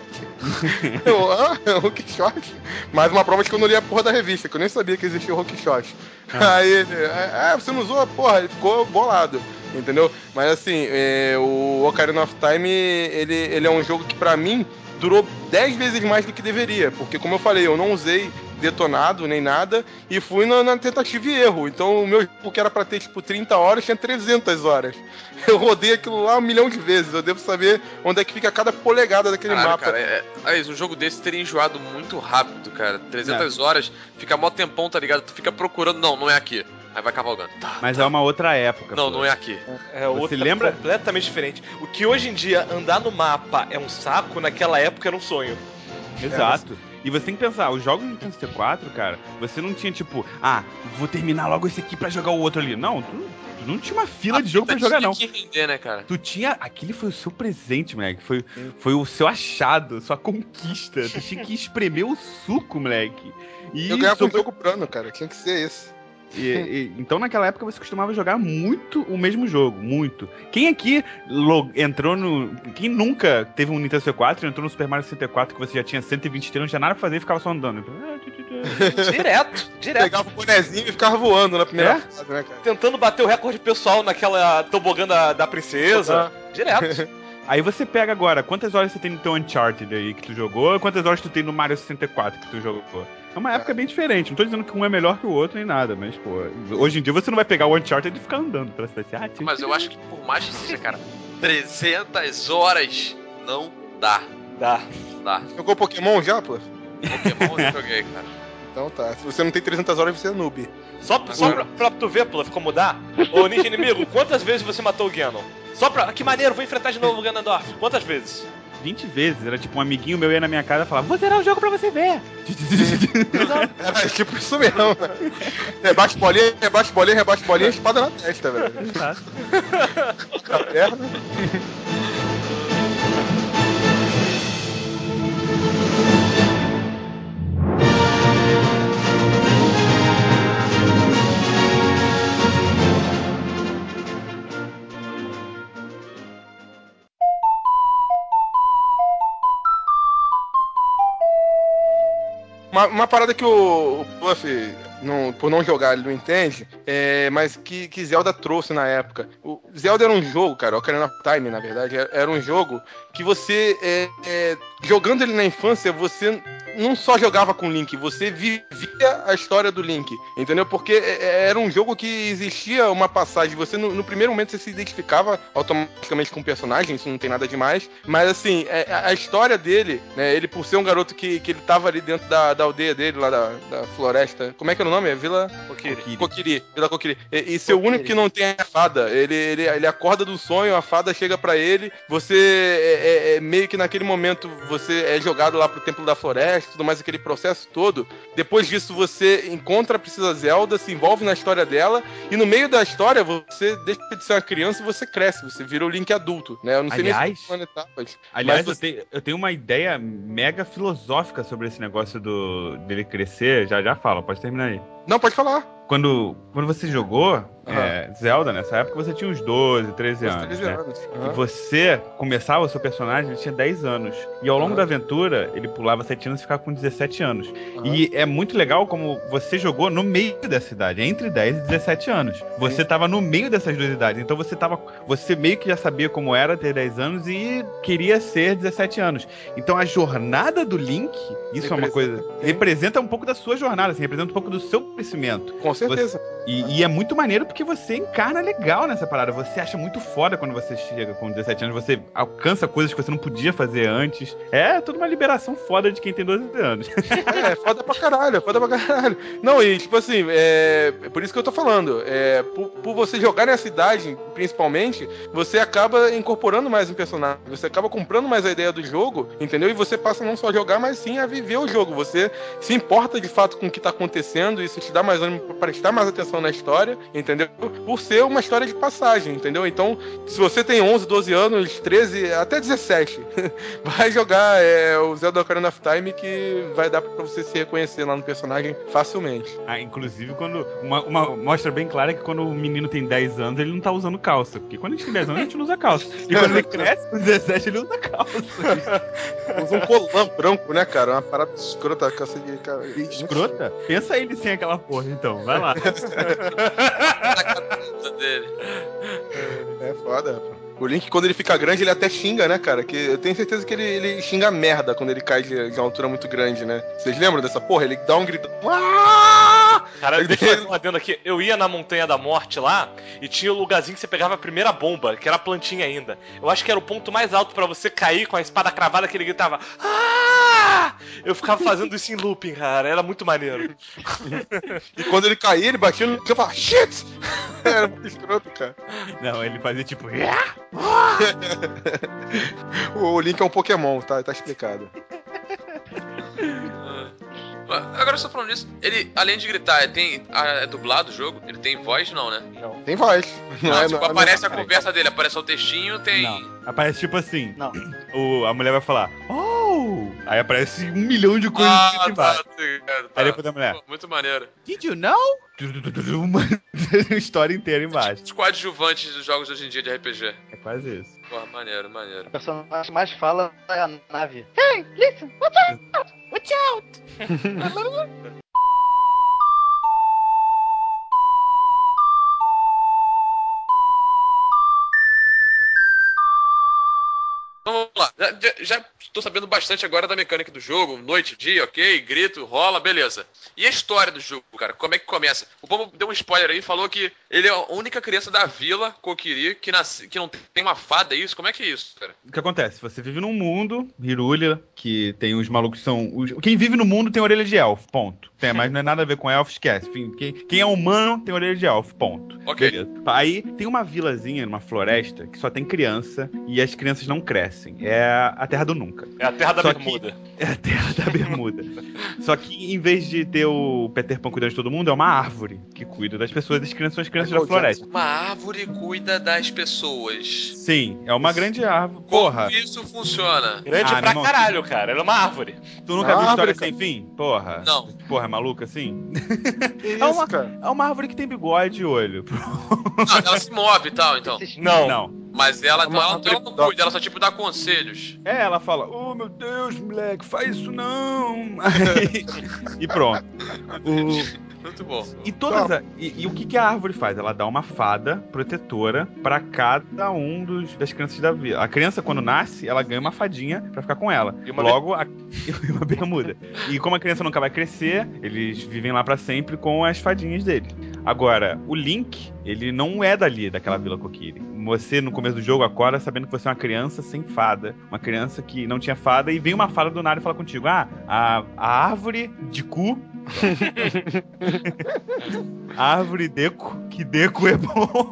Hookshot? Mais uma prova de que eu não li a porra da revista, que eu nem sabia que existia o hookshot. Aí ele, você não usou? Porra, ele ficou bolado, entendeu? Mas assim, o Ocarina of Time, ele é um jogo que pra mim durou 10 vezes mais do que deveria, porque como eu falei, eu não usei detonado nem nada e fui na tentativa e erro. Então o meu jogo que era pra ter tipo 30 horas tinha 300 horas. Eu rodei aquilo lá 1 milhão de vezes. Eu devo saber onde é que fica cada polegada daquele mapa. Cara, um jogo desse teria enjoado muito rápido, cara. 300 horas, fica mó tempão, tá ligado? Tu fica procurando, não é aqui. Aí vai cavalgando. Mas é uma outra época. Não é aqui. É Você outra lembra? completamente diferente. O que hoje em dia andar no mapa é um saco, naquela época era um sonho. Exato. E você tem que pensar, os jogos do Nintendo 64, cara, você não tinha tipo, vou terminar logo esse aqui pra jogar o outro ali. Não, tu não tinha uma fila de jogo pra jogar, não. Tinha que render, né, cara? Tu tinha. Aquele foi o seu presente, moleque. Foi o seu achado, sua conquista. Tu tinha que espremer o suco, moleque. E Eu ganhava um jogo plano, cara. Tinha que ser esse. Então naquela época você costumava jogar muito o mesmo jogo, muito. Quem aqui entrou no... Quem nunca teve um Nintendo 64 e entrou no Super Mario 64 que você já tinha 123, não tinha nada pra fazer e ficava só andando? Direto. Pegava o bonezinho e ficava voando na primeira fase, né, cara? Tentando bater o recorde pessoal naquela tobogã da princesa. Direto. Aí você pega agora, quantas horas você tem no teu Uncharted aí que tu jogou, quantas horas tu tem no Mario 64 que tu jogou? É uma época bem diferente, não tô dizendo que um é melhor que o outro nem nada, mas, pô, hoje em dia você não vai pegar o Uncharted e ficar andando pela cidade. Mas eu acho que por mais que seja, cara, 300 horas não dá. Dá. Jogou Pokémon já, pô? Pokémon eu joguei, cara. Então tá. Se você não tem 300 horas, você é noob. Só pra tu ver, Pluff, como dá. Ô, Ninja Inimigo, quantas vezes você matou o Ganon? Só pra... Que maneiro, vou enfrentar de novo o Ganondorf. Quantas vezes? 20 vezes. Era tipo um amiguinho meu ia na minha casa e falava, vou zerar o jogo pra você ver. Era tipo isso mesmo. Rebate bolinha, espada na testa, velho. Exato. Na perna. Uma parada que o Puff, por não jogar, ele não entende, mas que Zelda trouxe na época. O Zelda era um jogo, cara, o Ocarina of Time, na verdade, era um jogo que você, jogando ele na infância, você não só jogava com o Link, você vivia a história do Link, entendeu? Porque era um jogo que existia uma passagem, você no primeiro momento você se identificava automaticamente com o personagem, isso não tem nada demais, mas assim, a história dele, né, ele por ser um garoto que ele tava ali dentro da aldeia dele, lá da floresta, como é que é o nome? É Vila Kokiri. Vila Kokiri. E ser o único que não tem a fada, ele acorda do sonho, a fada chega pra ele, você meio que naquele momento você é jogado lá pro Templo da Floresta, tudo mais, aquele processo todo. Depois disso você encontra a Princesa Zelda, se envolve na história dela, e no meio da história você deixa de ser uma criança e você cresce, você vira o Link adulto, né? Eu não sei nem se são etapas. Aliás, eu tenho uma ideia mega filosófica sobre esse negócio dele crescer. Já fala, pode terminar aí. Não, pode falar. Quando você jogou Zelda, nessa época você tinha uns 12, 13 anos. 13 né? anos. E você começava o seu personagem, ele tinha 10 anos. E ao longo da aventura, ele pulava 7 anos e ficava com 17 anos. E é muito legal como você jogou no meio dessa idade, entre 10 e 17 anos. Você tava no meio dessas duas idades. Então você meio que já sabia como era ter 10 anos e queria ser 17 anos. Então a jornada do Link, isso é uma coisa. Representa um pouco da sua jornada, assim, representa um pouco do seu crescimento. Com certeza. E é muito maneiro porque você encarna legal nessa parada. Você acha muito foda quando você chega com 17 anos. Você alcança coisas que você não podia fazer antes. É toda uma liberação foda de quem tem 12 anos. É foda pra caralho, foda pra caralho. Não, e tipo assim, é por isso que eu tô falando. Por você jogar nessa idade, principalmente, você acaba incorporando mais um personagem. Você acaba comprando mais a ideia do jogo, entendeu? E você passa não só a jogar, mas sim a viver o jogo. Você se importa de fato com o que tá acontecendo. Isso te dá mais ânimo pra prestar mais atenção na história, entendeu? Por ser uma história de passagem, entendeu? Então, se você tem 11, 12 anos, 13, até 17, vai jogar o Zelda Ocarina of Time, que vai dar pra você se reconhecer lá no personagem facilmente. Inclusive, quando uma mostra bem clara que quando o menino tem 10 anos, ele não tá usando calça. Porque quando a gente tem 10 anos, a gente não usa calça. E quando ele cresce, com 17, ele usa calça. Usa um colã branco, né, cara? Uma parada escrota, calça de... Cara, escrota? Pensa ele sem aquela porra, então. Vai lá. Na cabeça dele. É foda, pô. O Link, quando ele fica grande, ele até xinga, né, cara? Que eu tenho certeza que ele xinga merda quando ele cai de uma altura muito grande, né? Vocês lembram dessa porra? Ele dá um grito. Cara, deixa eu fazer um adendo aqui. Eu ia na Montanha da Morte lá e tinha o lugarzinho que você pegava a primeira bomba, que era a plantinha ainda. Eu acho que era o ponto mais alto pra você cair com a espada cravada, que ele gritava. Ah! Eu ficava fazendo isso em looping, cara. Era muito maneiro. E quando ele caía, ele batia no chão e falava, shit! Era muito escroto, cara. Não, ele fazia tipo. O Link é um Pokémon, tá explicado. Agora eu estou falando nisso, ele, além de gritar, é dublado o jogo? Ele tem voz, não, né? Não. Tem voz. Aparece a conversa dele, aparece o textinho, tem... Não. Aparece tipo assim. Não. A mulher vai falar, oh! Aí aparece 1 milhão de coisas que vai. Aí depois da mulher. Pô, muito maneiro. Did you know? Uma história inteira embaixo. Os coadjuvantes dos jogos hoje em dia de RPG. É quase isso. Porra, maneiro, maneiro. O personagem que mais fala é a nave. Hey, listen, watch out! Watch out! Então vamos lá. Já tô sabendo bastante agora da mecânica do jogo. Noite, dia, ok, grito, rola, beleza. E a história do jogo, cara? Como é que começa? O Pombo deu um spoiler aí, falou que ele é a única criança da vila Kokiri que não tem uma fada, é isso? Como é que é isso, cara? O que acontece? Você vive num mundo, Hyrule, que tem os malucos que são... Quem vive no mundo tem orelha de elfo, ponto. Mas não é nada a ver com elfo, esquece. Enfim, quem é humano tem orelha de elfo, ponto. Ok. Beleza. Aí tem uma vilazinha, numa floresta, que só tem criança e as crianças não crescem. É a Terra do Nunca. É a Terra da Só Bermuda. É a Terra da Bermuda. Só que em vez de ter o Peter Pan cuidando de todo mundo, é uma árvore que cuida das pessoas, as crianças são as crianças da floresta. Uma árvore cuida das pessoas. Sim, é uma grande árvore. Como Porra, isso funciona? Grande pra não. caralho, cara. Ela é uma árvore. tu nunca viu Árvore, História Sem Fim? Porra. Não. Porra, é maluca assim? Que isso, cara? É uma árvore que tem bigode e olho. Não, ela se move e tal, então. Não. Não. Mas ela Uma não árvore cuida, ela só tipo dá conselhos. Ela fala, oh meu Deus, moleque, faz isso não. Aí, e pronto. Muito bom. E o que a árvore faz? Ela dá uma fada protetora pra cada um das crianças da vila. A criança, quando nasce, ela ganha uma fadinha pra ficar com ela. E uma e uma bermuda. E como a criança nunca vai crescer, eles vivem lá pra sempre com as fadinhas dele. Agora, o Link, ele não é dali, daquela Vila Kokiri. Você, no começo do jogo, acorda sabendo que você é uma criança sem fada. Uma criança que não tinha fada, e vem uma fada do nada e fala contigo, a árvore de cu... árvore Deco, que Deco é bom.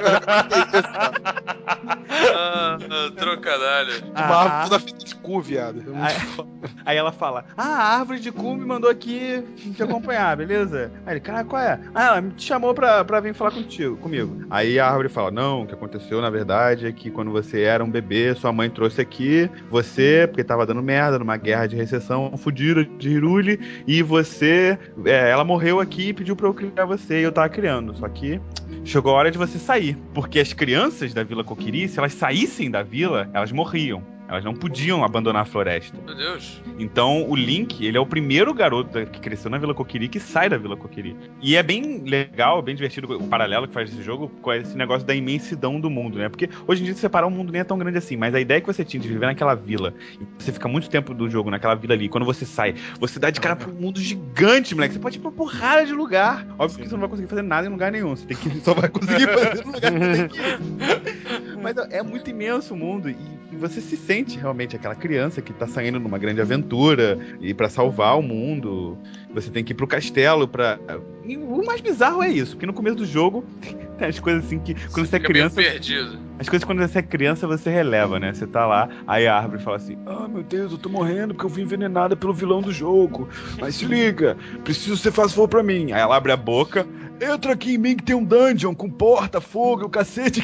Trocadilho. Uma árvore toda feita de cu, viado. Aí ela fala, a árvore de cu me mandou aqui te acompanhar, beleza? Aí ele, cara, qual é? Ela me chamou pra vir falar comigo. Aí a árvore fala, não, o que aconteceu na verdade é que quando você era um bebê, sua mãe trouxe aqui você, porque tava dando merda numa guerra de recessão fudida de Hyrule, e você, ela morreu aqui e pediu pra eu criar você, e eu tava criando, só que chegou a hora de você sair, porque as crianças da Vila Kokiri, se elas saíssem da vila, elas morriam. Elas não podiam abandonar a floresta. Meu Deus. Então, o Link, ele é o primeiro garoto que cresceu na Vila Kokiri que sai da Vila Kokiri. E é bem legal, bem divertido o paralelo que faz esse jogo com esse negócio da imensidão do mundo, né? Porque hoje em dia, se separar o mundo nem é tão grande assim, mas a ideia que você tinha de viver naquela vila, e você fica muito tempo do jogo naquela vila ali, quando você sai, você dá de cara pra um mundo gigante, moleque. Você pode ir pra uma porrada de lugar. Óbvio que você não vai conseguir fazer nada em lugar nenhum. Você tem que, só vai conseguir fazer no lugar que você tem que ir. Mas é muito imenso o mundo e você se sente realmente aquela criança que tá saindo numa grande aventura e pra salvar o mundo. Você tem que ir pro castelo pra... E o mais bizarro é isso, porque no começo do jogo tem as coisas assim que quando você é fica meio criança... perdido. As coisas quando você é criança você releva, né? Você tá lá, aí a árvore fala assim: ah, meu Deus, eu tô morrendo porque eu fui envenenada pelo vilão do jogo. Mas se liga, preciso que você faça favor pra mim. Aí ela abre a boca: entra aqui em mim que tem um dungeon com porta, fogo e o cacete.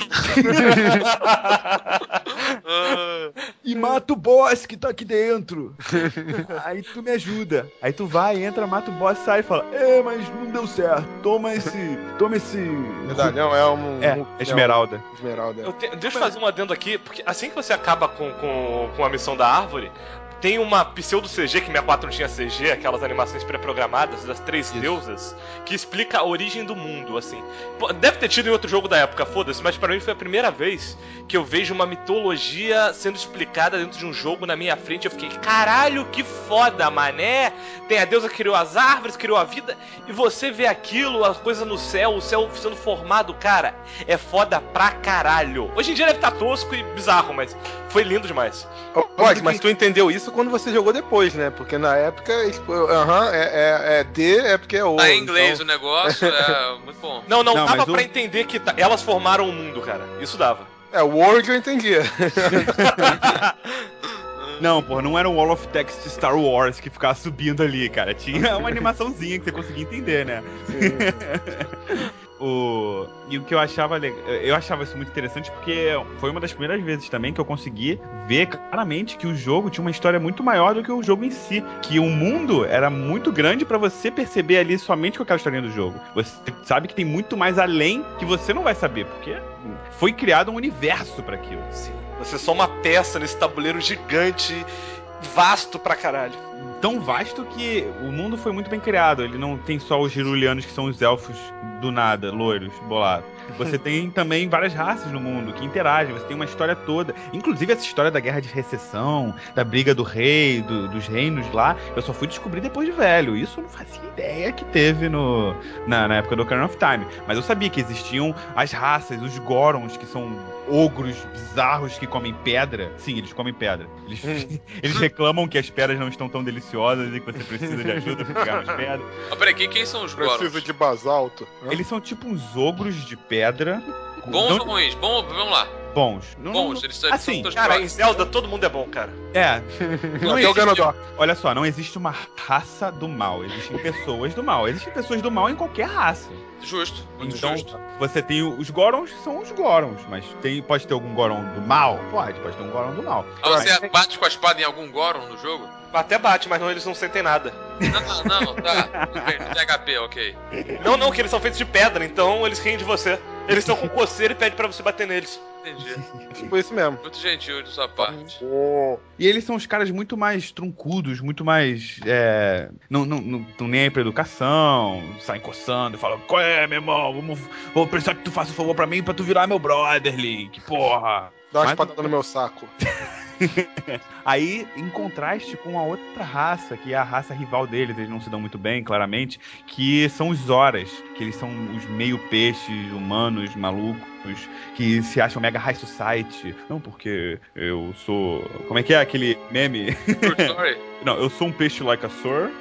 E mata o boss que tá aqui dentro. Aí tu me ajuda. Aí tu vai, entra, mata o boss, sai e fala: mas não deu certo. Toma esse. Medalhão é um. Esmeralda. Esmeralda. Deixa eu fazer um adendo aqui, porque assim que você acaba com a missão da árvore, tem uma pseudo-CG, que 64 não tinha CG, aquelas animações pré-programadas das 3 deusas, que explica a origem do mundo, assim. Pô, deve ter tido em outro jogo da época, foda-se, mas pra mim foi a primeira vez que eu vejo uma mitologia sendo explicada dentro de um jogo na minha frente. Eu fiquei, caralho, que foda, mané! Tem a deusa que criou as árvores, criou a vida, e você vê aquilo, as coisas no céu, o céu sendo formado, cara, é foda pra caralho. Hoje em dia deve estar tosco e bizarro, mas foi lindo demais. Pode, mas tu entendeu isso quando você jogou depois, né? Porque na época, é D, é porque é O. Tá em inglês então... o negócio, é muito bom. Não, dava mas pra entender que elas formaram o mundo, cara. Isso dava. É, o Word eu entendia. Não, porra, não era um Wall of Text Star Wars que ficava subindo ali, cara. Tinha uma animaçãozinha que você conseguia entender, né? E o que eu achava isso muito interessante porque foi uma das primeiras vezes também que eu consegui ver claramente que o jogo tinha uma história muito maior do que o jogo em si, que o mundo era muito grande pra você perceber ali somente com aquela historinha do jogo. Você sabe que tem muito mais além que você não vai saber, porque foi criado um universo pra aquilo. Sim. Você é só uma peça nesse tabuleiro gigante, vasto pra caralho. Tão vasto que o mundo foi muito bem criado. Ele não tem só os Gerulianos, que são os elfos do nada, loiros, bolados. Você tem também várias raças no mundo que interagem. Você tem uma história toda. Inclusive essa história da guerra de recessão, da briga do rei, dos reinos lá, eu só fui descobrir depois de velho. Isso eu não fazia ideia que teve na época do Ocarina of Time. Mas eu sabia que existiam as raças, os Gorons, que são ogros bizarros que comem pedra. Sim, eles comem pedra. Eles reclamam que as pedras não estão tão deliciosas e que você precisa de ajuda pra pegar as pedras. Ah, peraí, quem são os Gorons? Precisa de basalto. Eles são tipo uns ogros de pedra. Bons ou ruins? Vamos lá. Bons. Bons, eles são assim, todos Cara, em próximos. Zelda todo mundo é bom, cara. É. Não Até o Ganondorf. olha só, não existe uma raça do mal. Existem pessoas do mal. Existem pessoas do mal em qualquer raça. Justo, muito Então, justo. você tem os Gorons, que são os Gorons. Mas pode ter algum Goron do mal? Pode ter um Goron do mal. Ah, você bate com a espada em algum Goron no jogo? Até bate, mas não, eles não sentem nada. Não, tá. Tudo bem, não tem HP, ok. Não, que eles são feitos de pedra, então eles riem de você. Eles estão com coceira e pedem pra você bater neles. Entendi. Tipo isso mesmo. Muito gentil de sua parte. E eles são os caras muito mais truncudos, muito mais. Não nem aí pra educação, saem coçando, falam: qual é, meu irmão? Vou precisar que tu faça um favor pra mim pra tu virar meu brother, Link, porra. Dá uma Mas- espadada no meu saco. Aí, em contraste com a outra raça, que é a raça rival deles, eles não se dão muito bem, claramente, que são os Zoras, que eles são os meio peixes humanos, malucos, que se acham mega high society. Não, porque eu sou... Como é que é aquele meme? True story? Não, eu sou um peixe like a sir.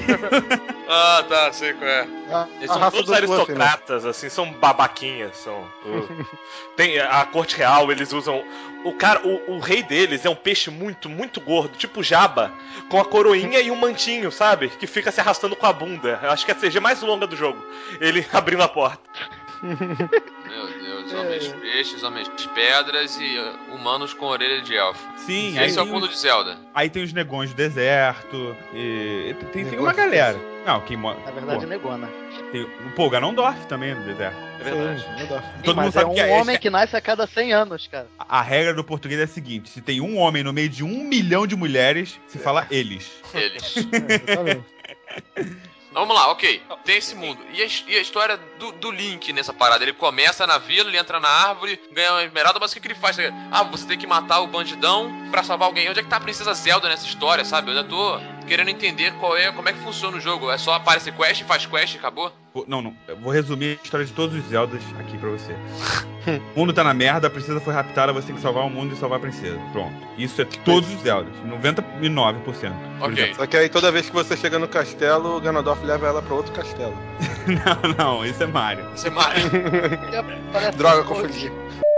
Ah, tá, sei qual é. Eles A são raça todos do Fluffy, né? aristocratas, assim, são babaquinhas, são... Tem a corte real, eles usam... O rei deles é um peixe muito, muito gordo, tipo Jabba, com a coroinha e um mantinho, sabe? Que fica se arrastando com a bunda. Eu acho que é a CG mais longa do jogo. Ele abrindo a porta. Meu Deus Os homens peixes, homens pedras e humanos com orelha de elfo. Sim, aí Esse é o tem, mundo de Zelda. aí tem os negões do deserto. E tem uma galera. Não, quem mora. Na verdade, negona. Pô, o Ganondorf também é do deserto. É verdade. Sim, não dá. Todo mundo Mas sabe é que um homem que nasce a cada 100 anos, cara. a regra do português é a seguinte: se tem um homem no meio de 1 milhão de mulheres, se fala eles. Eles. Exatamente. Vamos lá, ok. Tem esse mundo. E a história do Link nessa parada? Ele começa na vila, ele entra na árvore, ganha uma esmeralda, mas o que ele faz? Ah, você tem que matar o bandidão pra salvar alguém. Onde é que tá a Princesa Zelda nessa história, sabe? Eu ainda tô querendo entender como é que funciona o jogo. É só aparecer quest, faz quest e acabou? Não. Eu vou resumir a história de todos os Zeldas aqui pra você. O mundo tá na merda, a princesa foi raptada, você tem que salvar o mundo e salvar a princesa. Pronto. Isso é todos os Zeldas. 99%. por Ok. exemplo. Só que aí toda vez que você chega no castelo, o Ganondorf leva ela pra outro castelo. Não, isso é Mario. Você Mario. Parece Droga, um monte. confundi.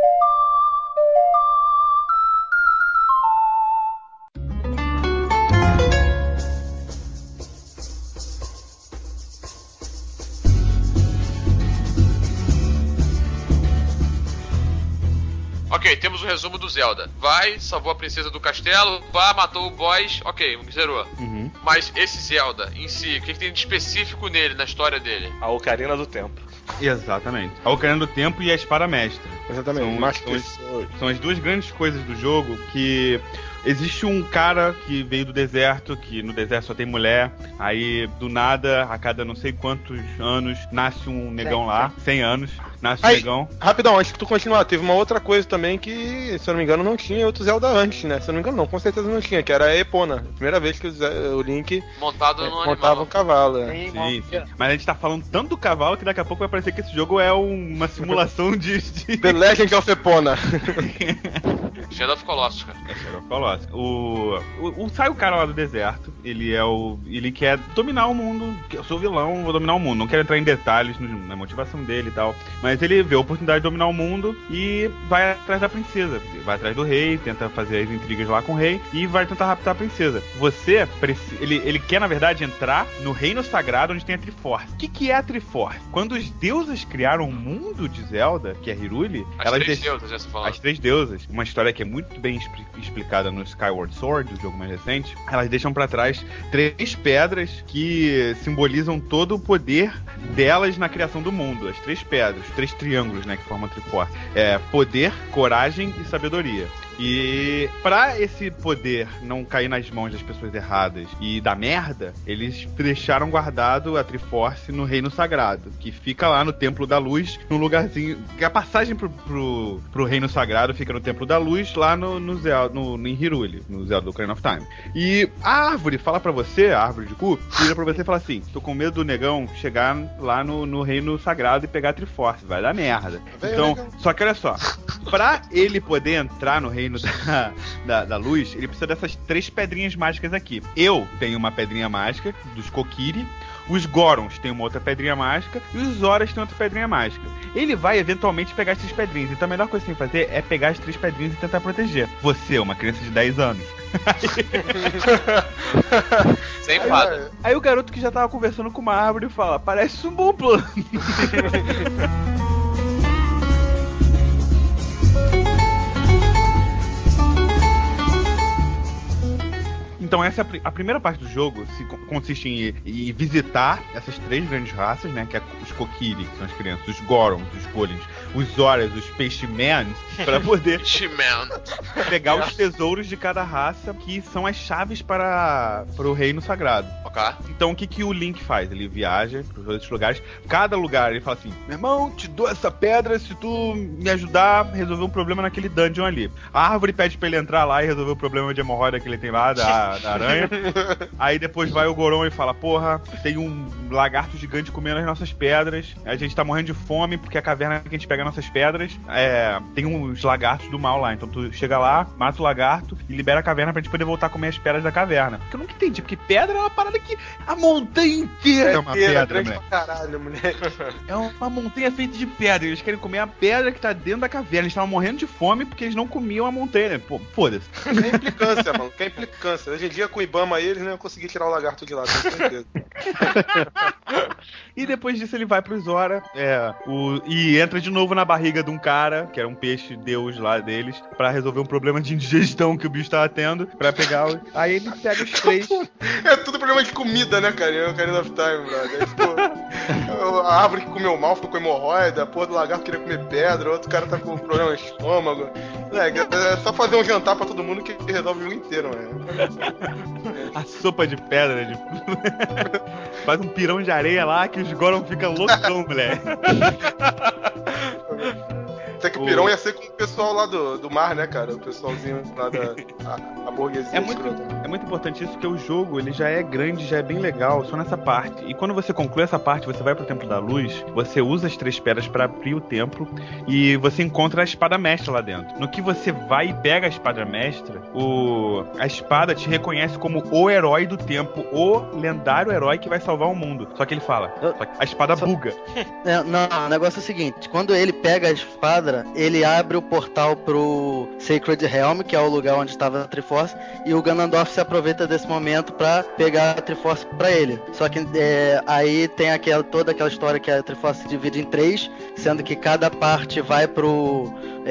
Ok, temos o resumo do Zelda. Vai, salvou a princesa do castelo, pá, matou o boss, ok, zerou. Uhum. Mas esse Zelda em si, o que tem de específico nele, na história dele? A Ocarina do Tempo. Exatamente. A Ocarina do Tempo e a Espada Mestra. Exatamente. Master São as duas grandes coisas do jogo que... Existe um cara que veio do deserto, que no deserto só tem mulher, aí do nada, a cada não sei quantos anos, nasce um negão lá, 100 anos, nasce um Aí, negão. rapidão, antes que tu continuar, teve uma outra coisa também que, se eu não me engano, não tinha outro Zelda antes, né? Se eu não me engano, não, com certeza não tinha, que era a Epona. Primeira vez que o Link Montado no montava um animal. cavalo. É. Sim. Mas a gente tá falando tanto do cavalo que daqui a pouco vai parecer que esse jogo é uma simulação de... The Legend of Epona. Shadow of Colossus, cara. É Shadow of Colossus. Sai o cara lá do deserto, ele quer dominar o mundo, eu sou vilão, vou dominar o mundo. Não quero entrar em detalhes na motivação dele e tal, mas ele vê a oportunidade de dominar o mundo e vai atrás da princesa. Vai atrás do rei, tenta fazer as intrigas lá com o rei e vai tentar raptar a princesa. Ele quer, na verdade, entrar no reino sagrado onde tem a Triforce. O que é a Triforce? Quando os deuses criaram o mundo de Zelda, que é Hyrule, As três deusas, já se falando. as três deusas, uma história que é muito bem explicada no Skyward Sword, o jogo mais recente, elas deixam pra trás 3 pedras que simbolizam todo o poder delas na criação do mundo. As 3 pedras, 3 triângulos, né, que formam a Triforce. É poder, coragem e sabedoria. E pra esse poder não cair nas mãos das pessoas erradas e dar merda, eles deixaram guardado a Triforce no Reino Sagrado, que fica lá no Templo da Luz, num lugarzinho... A passagem pro Reino Sagrado fica no Templo da Luz, lá no Zelda, em Hyrule, no Zelda Ocarina of Time. E a árvore fala pra você, a árvore de cu, vira pra você e fala assim: tô com medo do negão chegar lá no Reino Sagrado e pegar a Triforce, vai dar merda. Então, só que olha só, pra ele poder entrar no Reino da Luz, ele precisa dessas 3 pedrinhas mágicas aqui. Eu tenho uma pedrinha mágica dos Kokiri, os Gorons têm uma outra pedrinha mágica e os Zoras têm outra pedrinha mágica. Ele vai eventualmente pegar as 3 pedrinhas, então a melhor coisa que você tem que fazer é pegar as 3 pedrinhas e tentar proteger. Você, uma criança de 10 anos. Sem fada. Aí o garoto que já tava conversando com uma árvore fala: parece um bom plano. Então essa é a primeira parte do jogo, consiste em visitar essas 3 grandes raças, né? Que é os Kokiri, que são as crianças, os Gorons, os Golems, os Zoras, os Peixe-Man, pra poder pegar os tesouros de cada raça, que são as chaves para o Reino Sagrado. Ok. Então o que o Link faz? Ele viaja para outros lugares. Cada lugar ele fala assim: meu irmão, te dou essa pedra se tu me ajudar a resolver um problema naquele dungeon ali. A árvore pede pra ele entrar lá e resolver o problema de hemorroida que ele tem lá, da aranha. Aí depois vai o Goron e fala: porra, tem um lagarto gigante comendo as nossas pedras, a gente tá morrendo de fome porque a caverna que a gente pega nossas pedras tem uns lagartos do mal lá. Então tu chega lá, mata o lagarto e libera a caverna pra gente poder voltar a comer as pedras da caverna. Porque eu nunca entendi, porque pedra é uma parada que a montanha inteira é uma pedra, grande moleque. pra caralho, moleque. É uma montanha feita de pedra. Eles querem comer a pedra que tá dentro da caverna. Eles estavam morrendo de fome porque eles não comiam a montanha. Pô, foda-se. Que implicância, mano. Que implicância. Hoje em dia, com o Ibama aí, eles não iam conseguir tirar o lagarto de lá, com certeza. E depois disso ele vai pro Zora, e entra de novo na barriga de um cara, que era um peixe deus lá deles, pra resolver um problema de indigestão que o bicho tava tendo, pra pegar o... Aí ele pega os 3... É tudo problema de comida, né, cara? Ocarina of Time, brother. Aí ficou... A árvore que comeu mal ficou com hemorroida, a porra do lagarto queria comer pedra, outro cara tá com problema no estômago. É só fazer um jantar pra todo mundo que resolve o jogo inteiro, mano. A sopa de pedra, faz um pirão de areia lá que os Goron ficam loucão, moleque. Até que o pirão ia ser com o pessoal lá do mar, né, cara? O pessoalzinho lá a burguesia. É muito importante isso, porque o jogo ele já é grande, já é bem legal, só nessa parte. E quando você conclui essa parte, você vai pro Templo da Luz, você usa as 3 pedras pra abrir o templo e você encontra a espada mestra lá dentro. No que você vai e pega a espada mestra, a espada te reconhece como o herói do tempo, o lendário herói que vai salvar o mundo. Só que ele fala, a espada buga. Não, o negócio é o seguinte, quando ele pega a espada, ele abre o portal pro Sacred Realm, que é o lugar onde estava a Triforce, e o Ganondorf se aproveita desse momento pra pegar a Triforce pra ele. Só que aí tem toda aquela história que a Triforce se divide em 3, sendo que cada parte vai pro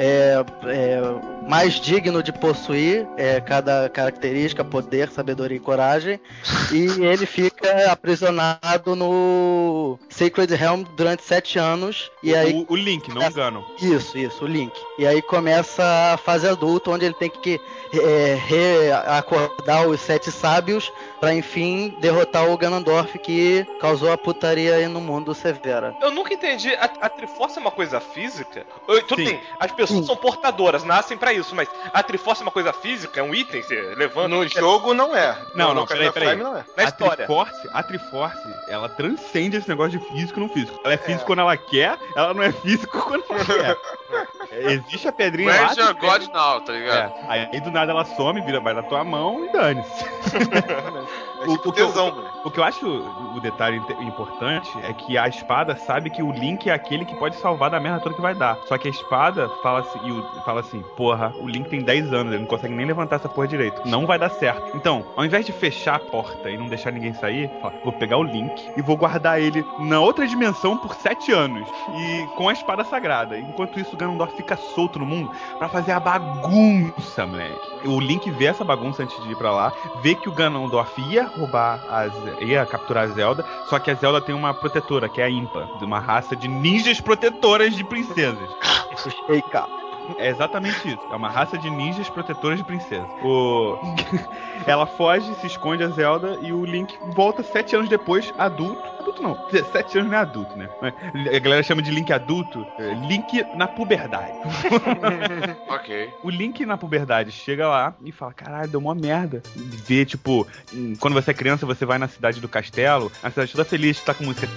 mais digno de possuir cada característica, poder, sabedoria e coragem, e ele fica aprisionado no Sacred Realm durante 7 anos. E aí o Link, não engano. Isso, o Link. E aí começa a fase adulta, onde ele tem que reacordar os 7 sábios pra enfim derrotar o Ganondorf, que causou a putaria aí no mundo severa. Eu nunca entendi, a Triforce é uma coisa física? Tudo Sim. bem, as pessoas são portadoras, nascem pra isso, mas a Triforce é uma coisa física? É um item? Você levanta... No jogo não é. Não, Ocarina of peraí. Time não é. Na história. A Triforce, ela transcende esse negócio de físico e não físico. Ela é físico quando ela quer, ela não é físico quando ela quer. Existe a pedrinha lá. Where's your God now, tá ligado? Aí do nada ela some, vai na tua mão e dane-se. É tipo tesão, mano. O que eu acho o detalhe importante é que a espada sabe que o Link é aquele que pode salvar da merda toda que vai dar. Só que a espada fala assim, porra, o Link tem 10 anos, ele não consegue nem levantar essa porra direito. Não vai dar certo. Então, ao invés de fechar a porta e não deixar ninguém sair, fala, vou pegar o Link e vou guardar ele na outra dimensão por 7 anos. E com a espada sagrada. Enquanto isso, o Ganondorf fica solto no mundo pra fazer a bagunça, moleque. O Link vê essa bagunça antes de ir pra lá, vê que o Ganondorf ia capturar a Zelda, só que a Zelda tem uma protetora, que é a Impa, de uma raça de ninjas protetoras de princesas. Eita. É exatamente isso. É uma raça de ninjas protetoras de princesas. Ela foge, se esconde a Zelda e o Link volta 7 anos depois, adulto. Adulto não, 17 anos não é adulto, né? A galera chama de Link adulto, Link na puberdade. Ok. O Link na puberdade chega lá e fala, caralho, deu uma merda. Vê, tipo, quando você é criança, você vai na cidade do castelo, a cidade toda feliz, tá com música.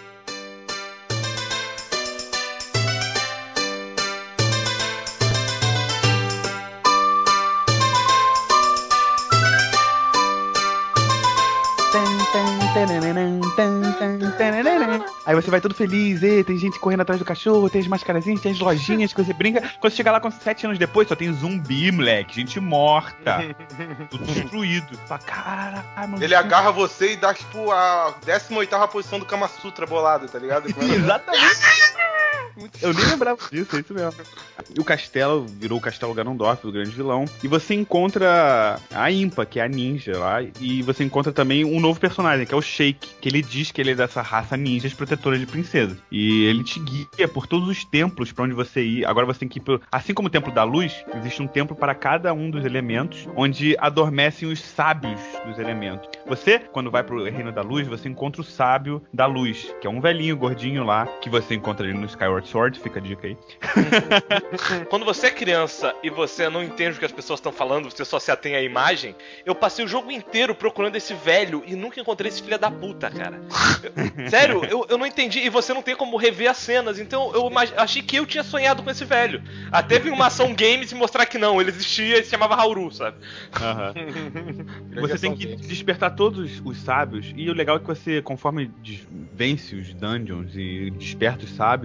Aí você vai todo feliz, tem gente correndo atrás do cachorro, tem as mascarazinhas, tem as lojinhas que você brinca. Quando você chegar lá com 7 anos depois, só tem zumbi, moleque, gente morta. Tudo destruído. Fala, caralho, mano. Ele agarra você e dá, tipo, a 18ª posição do Kama Sutra bolado, tá ligado? Exatamente. Eu nem lembrava disso, é isso mesmo. O castelo virou o Castelo Ganondorf, o grande vilão. E você encontra a Impa, que é a ninja lá. E você encontra também um novo personagem, que é o Shake. Que ele diz que ele é dessa raça ninjas protetora de princesas. E ele te guia por todos os templos pra onde você ir. Agora você tem que ir pelo... Assim como o Templo da Luz, existe um templo para cada um dos elementos, onde adormecem os sábios dos elementos. Você, quando vai pro Reino da Luz, você encontra o sábio da luz, que é um velhinho gordinho lá, que você encontra ele no Skyward Sword, fica a dica aí. Quando você é criança e você não entende o que as pessoas estão falando, você só se atém à imagem, eu passei o jogo inteiro procurando esse velho e nunca encontrei esse filho da puta, cara. Sério, eu não entendi. E você não tem como rever as cenas, então eu achei que eu tinha sonhado com esse velho. Até vir uma ação games e mostrar que não, ele existia e se chamava Hauru, sabe? Você tem que despertar todos os sábios, e o legal é que você, conforme vence os dungeons e desperta os sábios, você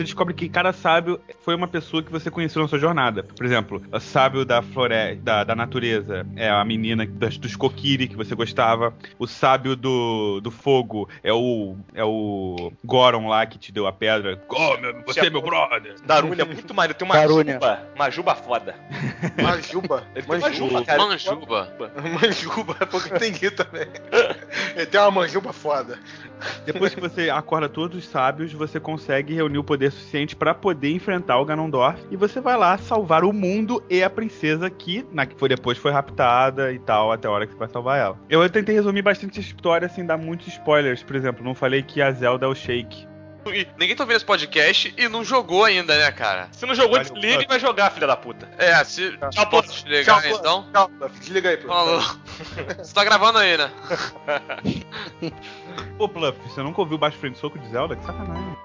descobre que cada sábio foi uma pessoa que você conheceu na sua jornada. Por exemplo, o sábio da floresta, da natureza é a menina dos Kokiri que você gostava. O sábio do fogo é o Goron lá que te deu a pedra. Você é meu brother. Darune é muito maneiro. Tem uma Darune. uma juba foda. Majuba. Ele tem uma juba, cara. Manjuba. Manjuba, é pouco entendi também. Ele tem uma manjuba foda. Depois que você acorda todos os sábios, você consegue reunir o poder suficiente pra poder enfrentar o Ganondorf. E você vai lá salvar o mundo e a princesa que depois foi raptada e tal, até a hora que você vai salvar ela. Eu tentei resumir bastante a história sem dar muitos spoilers. Por exemplo, não falei que a Zelda é o Shake. E ninguém tá ouvindo esse podcast e não jogou ainda, né, cara? Se não jogou, Valeu, desliga e vai jogar, filha da puta. Se Tchau, posso desligar Tchau, então? Tchau, Fluff. Desliga aí, Falou. Fluff. Você tá gravando aí, né? Pô, Pluff, você nunca ouviu o Baixo Frente Soco de Zelda? Que sacanagem.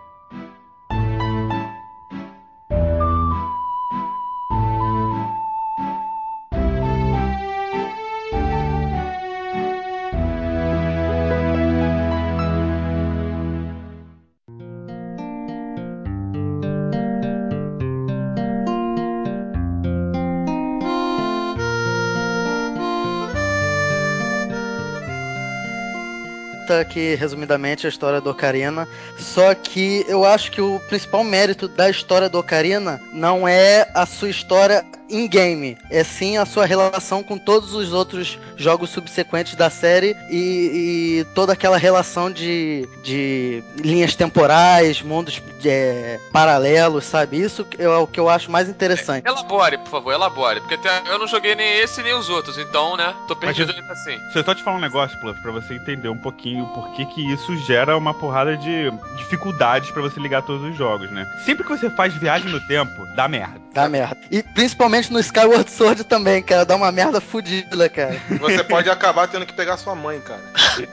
Aqui, resumidamente, a história do Ocarina. Só que eu acho que o principal mérito da história do Ocarina não é a sua história in-game, é sim a sua relação com todos os outros jogos subsequentes da série e toda aquela relação de linhas temporais, mundos paralelos, sabe? Isso é o que eu acho mais interessante. Elabore, por favor, elabore. Porque eu não joguei nem esse nem os outros, então, né? Tô perdido Mas ainda assim. Se eu só te falar um negócio, Pluff, pra você entender um pouquinho por que isso gera uma porrada de dificuldades pra você ligar todos os jogos, né? Sempre que você faz viagem no tempo, dá merda. Dá merda. E principalmente no Skyward Sword também, cara. Dá uma merda fodida, cara. Você pode acabar tendo que pegar sua mãe, cara.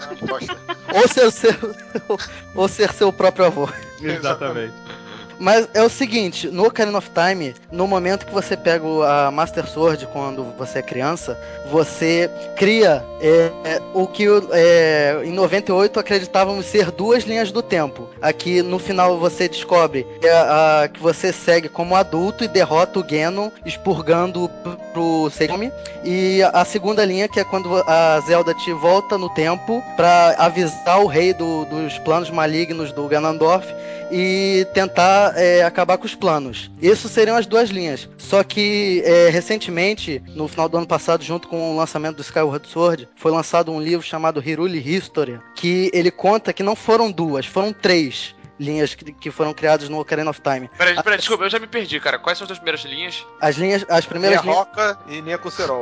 Ou ser seu próprio avô. Exatamente. Mas é o seguinte, no Ocarina of Time, no momento que você pega a Master Sword, quando você é criança, você cria o que em 98 acreditávamos ser duas linhas do tempo. Aqui no final você descobre que você segue como adulto e derrota o Ganon, expurgando pro Seikomi. E a segunda linha, que é quando a Zelda te volta no tempo pra avisar o rei dos planos malignos do Ganondorf e tentar acabar com os planos. Isso seriam as duas linhas. Só que recentemente, no final do ano passado, junto com o lançamento do Skyward Sword, foi lançado um livro chamado Hyrule History, que ele conta que não foram duas, foram três linhas que foram criadas no Ocarina of Time. Peraí, desculpa, eu já me perdi, cara. Quais são as duas primeiras linhas? As primeiras Linha linhas... Roca e linha Cocerol.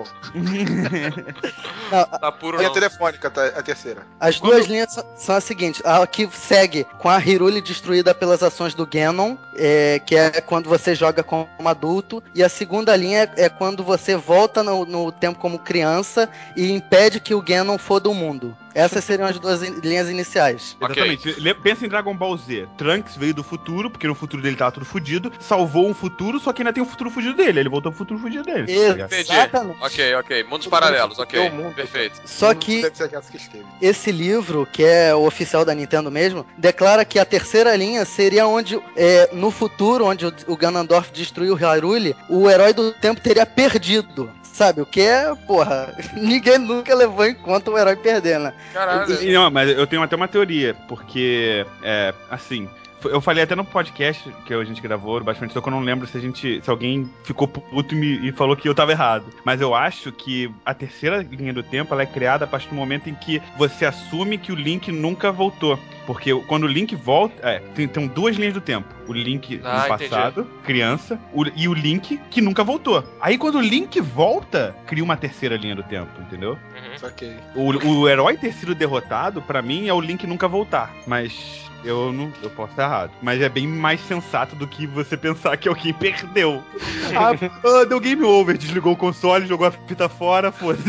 Não, Tá puro Linha não. telefônica, a terceira. as duas linhas são as seguintes. A que segue com a Hyrule destruída pelas ações do Ganon, que é quando você joga como adulto. E a segunda linha é quando você volta no tempo como criança e impede que o Ganon foda o mundo. Essas seriam as duas linhas iniciais. Exatamente. Pensa em Dragon Ball Z. Trunks veio do futuro, porque no futuro dele tava tudo fudido, salvou um futuro, só que ainda tem um futuro fudido dele. Ele voltou pro futuro fudido dele. Entendi. Exatamente. Ok. Mundos paralelos, ok. O mundo, Perfeito. Só que Deve ser a Jessica Steve. esse livro, que é o oficial da Nintendo mesmo, declara que a terceira linha seria onde, no futuro, onde o Ganondorf destruiu o Hyrule, o herói do tempo teria perdido. Sabe, o que ninguém nunca levou em conta o herói perder, né? Caralho. Não, mas eu tenho até uma teoria, porque, assim, eu falei até no podcast que a gente gravou, bastante, só que eu não lembro se alguém ficou puto e falou que eu tava errado. Mas eu acho que a terceira linha do tempo, ela é criada a partir do momento em que você assume que o Link nunca voltou. Porque quando o Link volta... tem duas linhas do tempo. O Link no passado, criança, e o Link que nunca voltou. Aí quando o Link volta, cria uma terceira linha do tempo, entendeu? Ok. O herói ter sido derrotado, pra mim, é o Link nunca voltar. Mas... Eu posso estar errado. Mas é bem mais sensato do que você pensar que alguém perdeu. Deu game over, desligou o console, jogou a fita fora, foda-se.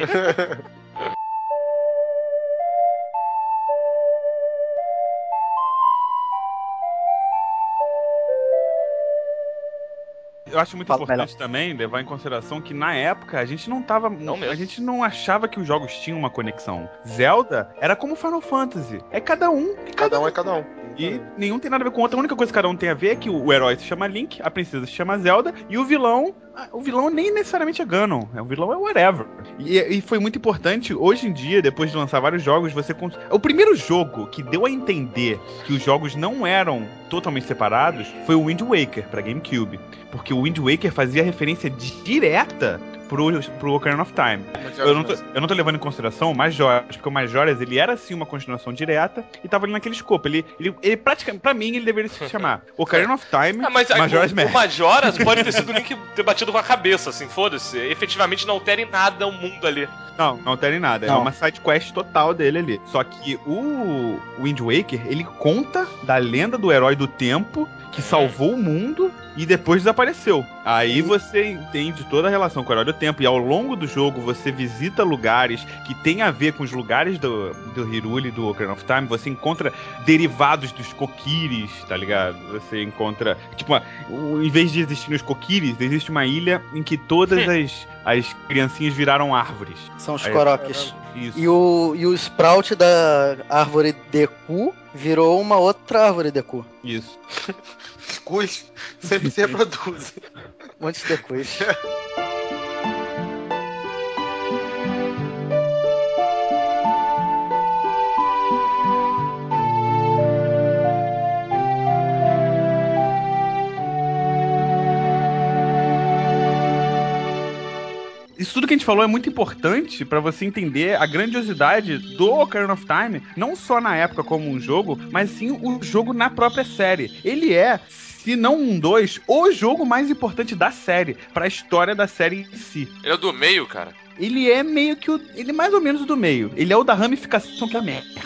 Eu acho muito importante também levar em consideração que na época a gente não tava. A gente não achava que os jogos tinham uma conexão. Zelda era como Final Fantasy. É cada um. Cada um é cada um. E nenhum tem nada a ver com o outro. A única coisa que cada um tem a ver é que o herói se chama Link, a princesa se chama Zelda, e o vilão nem necessariamente é Ganon. O vilão é whatever. E foi muito importante, hoje em dia, depois de lançar vários jogos, o primeiro jogo que deu a entender que os jogos não eram totalmente separados foi o Wind Waker, pra GameCube. Porque o Wind Waker fazia referência direta pro Ocarina of Time. Eu não tô levando em consideração o Majora's, porque o Majora's, ele era sim uma continuação direta e tava ali naquele escopo. Ele praticamente, pra mim, ele deveria se chamar Ocarina of Time, mas Majora's o Mask. Majora's pode ter sido o Link ter batido com a cabeça, assim, foda-se. Efetivamente não altera em nada o mundo ali. Não altera em nada. Não. É uma side quest total dele ali. Só que o Wind Waker, ele conta da lenda do herói do tempo que salvou o mundo e depois desapareceu. Aí você entende toda a relação com o herói do tempo e ao longo do jogo você visita lugares que tem a ver com os lugares do Hyrule, do Ocarina of Time. Você encontra derivados dos Kokiris, tá ligado? Você encontra... Tipo, em vez de existir os Kokiris, existe uma ilha em que todas as criancinhas viraram árvores. São os Aí- Koroks. Isso. E o Sprout da árvore Deku virou uma outra árvore Deku. Isso. Cus sempre se reproduzem. Muitos Dekus. Isso tudo que a gente falou é muito importante pra você entender a grandiosidade do Ocarina of Time, não só na época como um jogo, mas sim o jogo na própria série. Ele é, se não o jogo mais importante da série, pra história da série em si. Ele é o do meio, cara. Ele é meio que ele é mais ou menos do meio. Ele é o da ramificação que é a merda.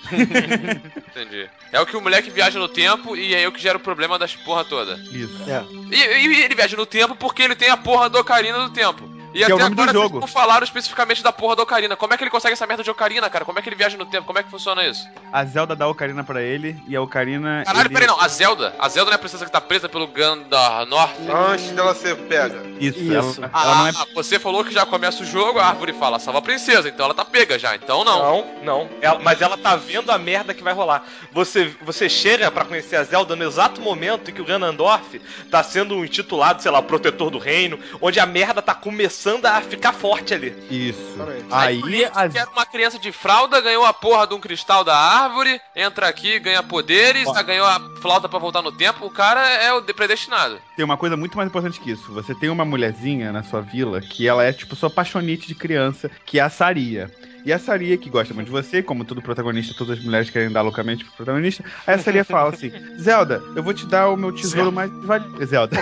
Entendi. É o que o moleque viaja no tempo e é eu que gera o problema das porra toda. Isso. É. E ele viaja no tempo porque ele tem a porra do Ocarina do Tempo. E Que é o até nome do agora jogo. vocês não falaram especificamente da porra do Ocarina. Como é que ele consegue essa merda de Ocarina, cara? Como é que ele viaja no tempo? Como é que funciona isso? A Zelda dá a Ocarina pra ele e a Ocarina... Caralho, peraí, não. A Zelda não é a princesa que tá presa pelo Gandalf? Antes dela ser pega. Isso. Isso. Ela não é... Você falou que já começa o jogo, a árvore fala, salva a princesa, então ela tá pega já, então não. Não. Mas ela tá vendo a merda que vai rolar. Você chega pra conhecer a Zelda no exato momento em que o Ganondorf tá sendo intitulado, sei lá, protetor do reino, onde a merda tá começando a ficar forte ali. Isso. Exatamente. Aí Que era uma criança de fralda, ganhou a porra de um cristal da árvore, entra aqui, ganha poderes, ganhou a flauta pra voltar no tempo, o cara é o predestinado. tem uma coisa muito mais importante que isso. Você tem uma mulherzinha na sua vila que ela é tipo sua paixonite de criança, que é a Saria. E a Saria, que gosta muito de você, como todo protagonista, todas as mulheres querem dar loucamente pro protagonista, aí a Saria fala assim, Zelda, eu vou te dar o meu tesouro mais valioso. Zelda.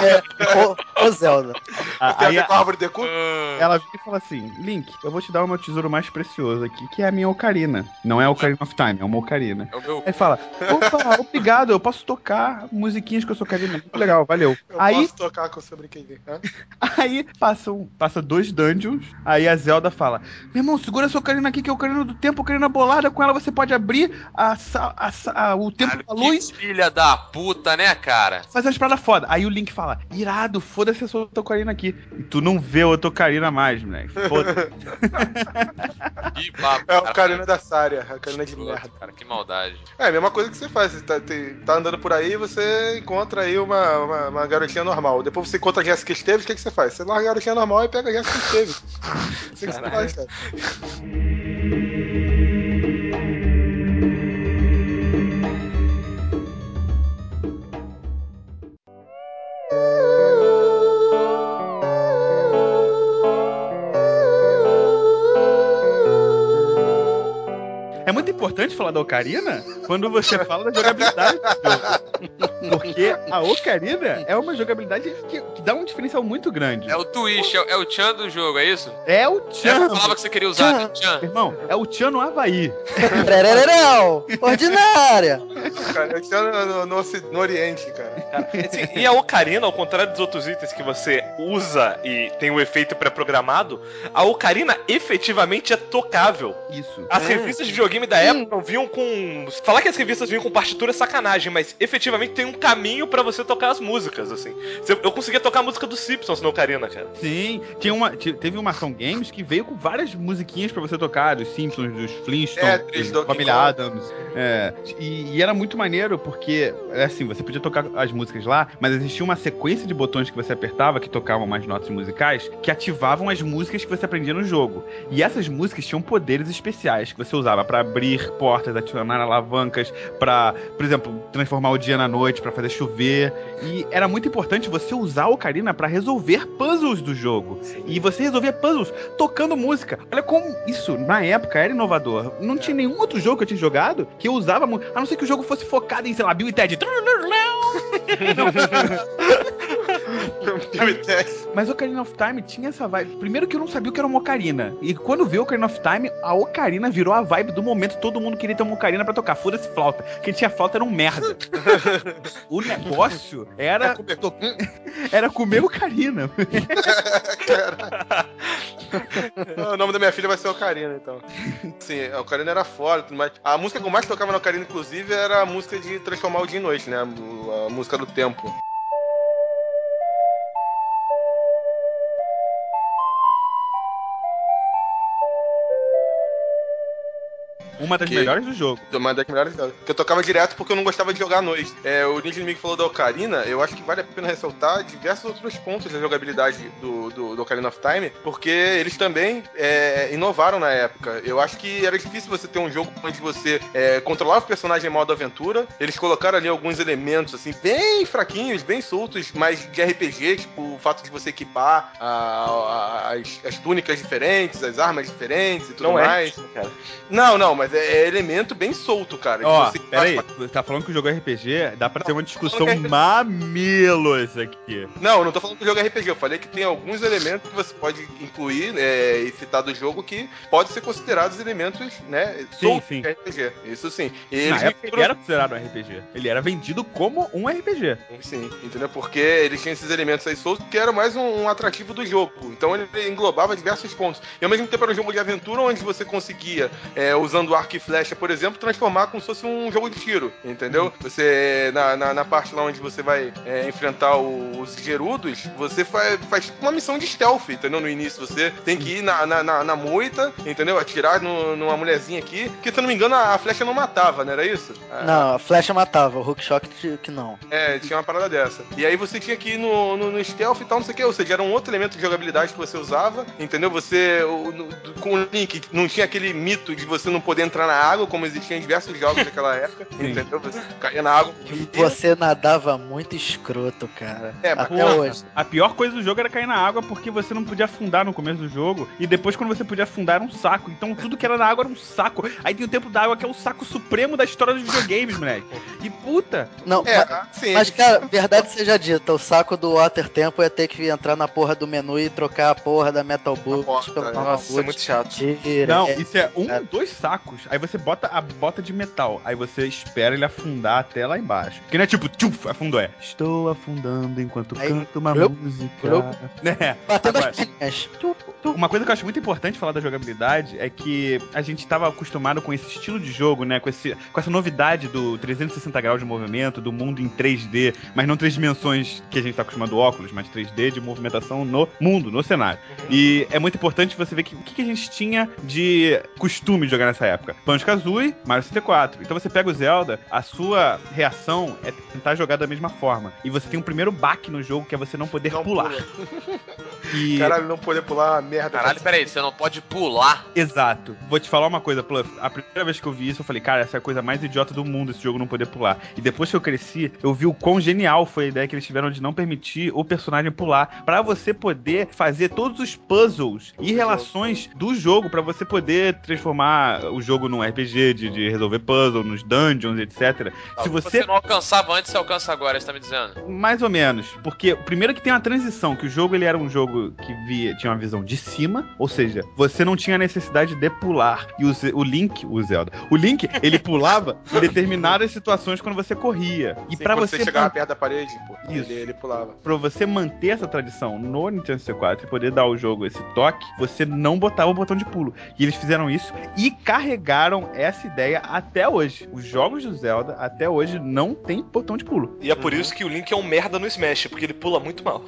Opa! Ô Zelda. Tem a Aí ver com a árvore de cu? ela vira e fala assim, Link, eu vou te dar o meu tesouro mais precioso aqui, que é a minha Ocarina. Não é a Ocarina of Time, é uma Ocarina. É o meu. Aí fala, opa, obrigado, eu posso tocar musiquinhas com a sua Ocarina. Muito legal, valeu. Eu Aí posso tocar com o seu brinquedinho. Hã? Aí passa 2 dungeons, aí a Zelda fala, meu irmão, segura essa Ocarina aqui, que é a Ocarina do Tempo, Ocarina bolada, com ela você pode abrir o tempo da luz, Que filha da puta, né, cara? fazer umas paradas foda. Aí o Link fala, irado, foda-se essa outra Ocarina aqui. E tu não vê outra Ocarina mais, moleque. Foda-se. Que papo, É o cara. Ocarina da Saria, a Ocarina de merda. Cara, que maldade. É a mesma coisa que você faz. Você tá andando por aí e você encontra aí uma garotinha normal. Depois você encontra a Jessica Esteves, o que você faz? Você larga a garotinha normal e pega a Jessica Esteves. Isso que você faz, cara. É muito importante falar da Ocarina quando você fala da jogabilidade do jogo. Porque a Ocarina é uma jogabilidade que dá um diferencial muito grande. É o Twitch, é o Chan do jogo, é isso? É o Você Chan. falava que você queria usar, né? Chan. Irmão, é o Chan no Havaí. Trerererão! Ordinária! Cara, eu tinha no Oriente, cara. Assim, e a Ocarina, ao contrário dos outros itens que você usa e tem o efeito pré-programado, a Ocarina efetivamente é tocável. Isso. As revistas de videogame da época vinham com... Falar que as revistas vinham com partitura é sacanagem, mas efetivamente tem um caminho pra você tocar as músicas, assim. Eu conseguia tocar a música dos Simpsons no Ocarina, cara. Sim, teve uma Ação Games que veio com várias musiquinhas pra você tocar, dos Simpsons, dos Flintstones, Tetris, da Donkey Família Kong. Adams. E era muito maneiro porque, assim, você podia tocar as músicas lá, mas existia uma sequência de botões que você apertava, que tocavam mais notas musicais, que ativavam as músicas que você aprendia no jogo. E essas músicas tinham poderes especiais que você usava pra abrir portas, acionar alavancas, pra, por exemplo, transformar o dia na noite, pra fazer chover. E era muito importante você usar o Ocarina pra resolver puzzles do jogo. E você resolvia puzzles tocando música. Olha como isso, na época, era inovador. Não tinha nenhum outro jogo que eu tinha jogado que eu usava música. A não ser que o jogo fosse focado em, sei lá, Bill e Ted. Mas o Ocarina of Time tinha essa vibe. Primeiro que eu não sabia o que era uma ocarina. E quando veio o Ocarina of Time, a ocarina virou a vibe do momento. Todo mundo queria ter uma ocarina pra tocar. Foda-se flauta. Quem tinha flauta era um merda. O negócio era... Era comer ocarina. O nome da minha filha vai ser Ocarina, então. Sim, a Ocarina era foda, tudo mais. A música que eu mais tocava na Ocarina, inclusive, era a música de transformar o dia em noite, né? A música do tempo. Uma das melhores do jogo. Uma das melhores delas. Que eu tocava direto porque eu não gostava de jogar à noite. O Ninja Inimigo falou da Ocarina, eu acho que vale a pena ressaltar diversos outros pontos da jogabilidade do Ocarina of Time, porque eles também inovaram na época. Eu acho que era difícil você ter um jogo onde você controlava o personagem em modo aventura. Eles colocaram ali alguns elementos, assim, bem fraquinhos, bem soltos, mas de RPG, tipo o fato de você equipar as túnicas diferentes, as armas diferentes e tudo Não mais. cara. Não, mas é elemento bem solto, cara. Ó, Você peraí, faz- você tá falando que o jogo é RPG? Dá pra ter uma discussão mamilos aqui. Não, eu não tô falando que o jogo é RPG. Eu falei que tem alguns elementos que você pode incluir e citar do jogo que podem ser considerados elementos, né, soltos sim. de RPG. Isso sim. E Na eles época ele era considerado um RPG. Ele era vendido como um RPG. Sim, entendeu? Porque eles tinham esses elementos aí soltos que era mais um atrativo do jogo. Então ele englobava diversos pontos. E ao mesmo tempo era um jogo de aventura onde você conseguia, usando arco e flecha, por exemplo, transformar como se fosse um jogo de tiro, entendeu? Você, na parte lá onde você vai enfrentar os Gerudos, você faz uma missão de stealth, entendeu? No início você tem que ir na moita, entendeu? Atirar numa mulherzinha aqui, que se eu não me engano a flecha não matava, não era isso? Não, a flecha matava, o hookshot que não. Tinha uma parada dessa. E aí você tinha que ir no stealth e tal, não sei o que. Ou seja, era um outro elemento de jogabilidade que você usava, entendeu? Você, com o Link, não tinha aquele mito de você não poder entrar na água, como existia em diversos jogos daquela época, entendeu? Você caía na água. Você nadava muito escroto, cara. Mas Até hoje. A pior coisa do jogo era cair na água porque você não podia afundar no começo do jogo. E depois, quando você podia afundar, era um saco. Então tudo que era na água era um saco. Aí tem o tempo da água, que é o saco supremo da história dos videogames, moleque. E puta. Não, sim. mas cara, verdade seja dita, o saco do Water Tempo ia ter que entrar na porra do menu e trocar a porra da Metal Boots pelo Normal Nossa, isso é muito chato. Tira. Não, isso é dois sacos. Aí você bota a bota de metal. Aí você espera ele afundar até lá embaixo. Que não é tipo, tchuf, afundou. Estou afundando enquanto Aí, canto uma glup, música. glup. Né? Batendo Agora, as perninhas. uma coisa que eu acho muito importante falar da jogabilidade é que a gente estava acostumado com esse estilo de jogo, né? Com essa novidade do 360 graus de movimento, do mundo em 3D, mas não 3 dimensões que a gente tá acostumado óculos, mas 3D de movimentação no mundo, no cenário. E é muito importante você ver o que a gente tinha de costume de jogar nessa época. Banjo-Kazooie, Mario 64. Então você pega o Zelda, a sua reação é tentar jogar da mesma forma. E você tem um primeiro baque no jogo, que é você não poder pular. E... Caralho, não poder pular uma merda. Caralho, peraí, você não pode pular? Exato. Vou te falar uma coisa, Pluff. A primeira vez que eu vi isso, eu falei, cara, essa é a coisa mais idiota do mundo, esse jogo não poder pular. E depois que eu cresci, eu vi o quão genial foi a ideia que eles tiveram de não permitir o personagem pular, pra você poder fazer todos os puzzles e relações do jogo, pra você poder transformar o jogo num RPG de resolver puzzle, nos dungeons, etc. Se Você não alcançava antes, você alcança agora, você tá me dizendo? Mais ou menos, porque primeiro que tem uma transição, que o jogo ele era um jogo jogo que tinha uma visão de cima, ou seja, você não tinha necessidade de pular. E o Link, ele pulava em determinadas situações quando você corria. E Sim, pra quando você você chegava perto da parede, pô, Isso. ele pulava. Pra você manter essa tradição no Nintendo 64 e poder dar ao jogo esse toque, você não botava o botão de pulo. E eles fizeram isso e carregaram essa ideia até hoje. Os jogos do Zelda, até hoje, não tem botão de pulo. E é por isso que o Link é um merda no Smash, porque ele pula muito mal.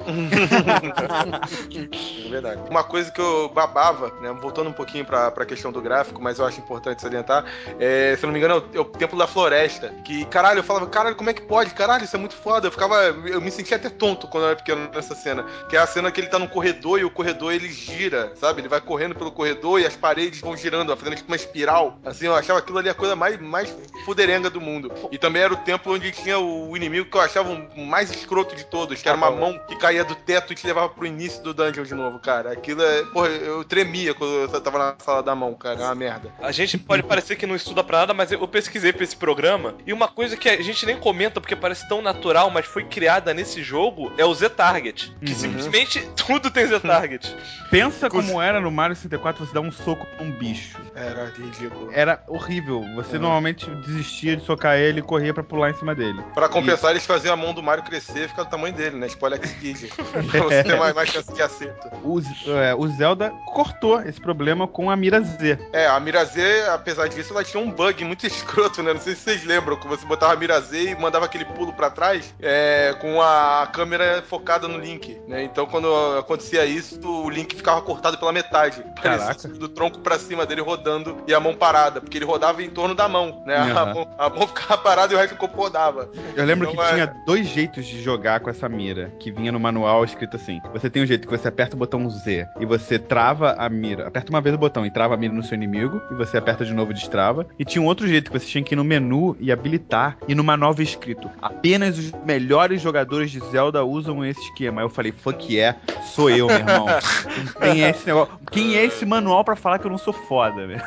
É verdade. Uma coisa que eu babava, né, voltando um pouquinho pra questão do gráfico, mas eu acho importante salientar, se eu não me engano, é o Templo da Floresta, que, caralho, eu falava, caralho, como é que pode? Caralho, isso é muito foda. Eu me sentia até tonto quando eu era pequeno nessa cena, que é a cena que ele tá num corredor e o corredor ele gira, sabe? Ele vai correndo pelo corredor e as paredes vão girando, fazendo tipo uma espiral. Assim, eu achava aquilo ali a coisa mais fuderenga do mundo. E também era o templo onde tinha o inimigo que eu achava o mais escroto de todos, que era uma mão que caía do teto e te levava pro início do dungeon de novo, cara. Aquilo porra, eu tremia quando eu tava na sala da mão, cara. É uma merda. A gente pode parecer que não estuda pra nada, mas eu pesquisei pra esse programa, e uma coisa que a gente nem comenta porque parece tão natural, mas foi criada nesse jogo, é o Z-Target. Que simplesmente tudo tem Z-Target. Pensa como era no Mario 64 você dar um soco num bicho. Era ridículo. Era horrível. Você normalmente desistia de socar ele e corria pra pular em cima dele. Pra compensar, eles faziam a mão do Mario crescer e ficar do tamanho dele, né? Spoiler X-Kid. Pra você ter mais chance de acerto. O Zelda cortou esse problema com a mira Z. A mira Z, apesar disso, ela tinha um bug muito escroto, né? Não sei se vocês lembram, que você botava a mira Z e mandava aquele pulo pra trás com a câmera focada no Link, né? Então, quando acontecia isso, o Link ficava cortado pela metade. Parecia do tronco pra cima dele rodando e a mão parada, porque ele rodava em torno da mão, né? A mão ficava parada e o resto do corpo rodava. Eu lembro que tinha dois jeitos de jogar com essa mira, que vinha no manual escrito assim. Você tem um jeito que você aperta o botão Z e você trava a mira. Aperta uma vez o botão e trava a mira no seu inimigo, e você aperta de novo e destrava. E tinha um outro jeito que você tinha que ir no menu e habilitar, e no manual escrito: apenas os melhores jogadores de Zelda usam esse esquema. Aí eu falei, fuck yeah, sou eu, meu irmão. Não tem esse negócio. Quem é esse manual pra falar que eu não sou foda, velho?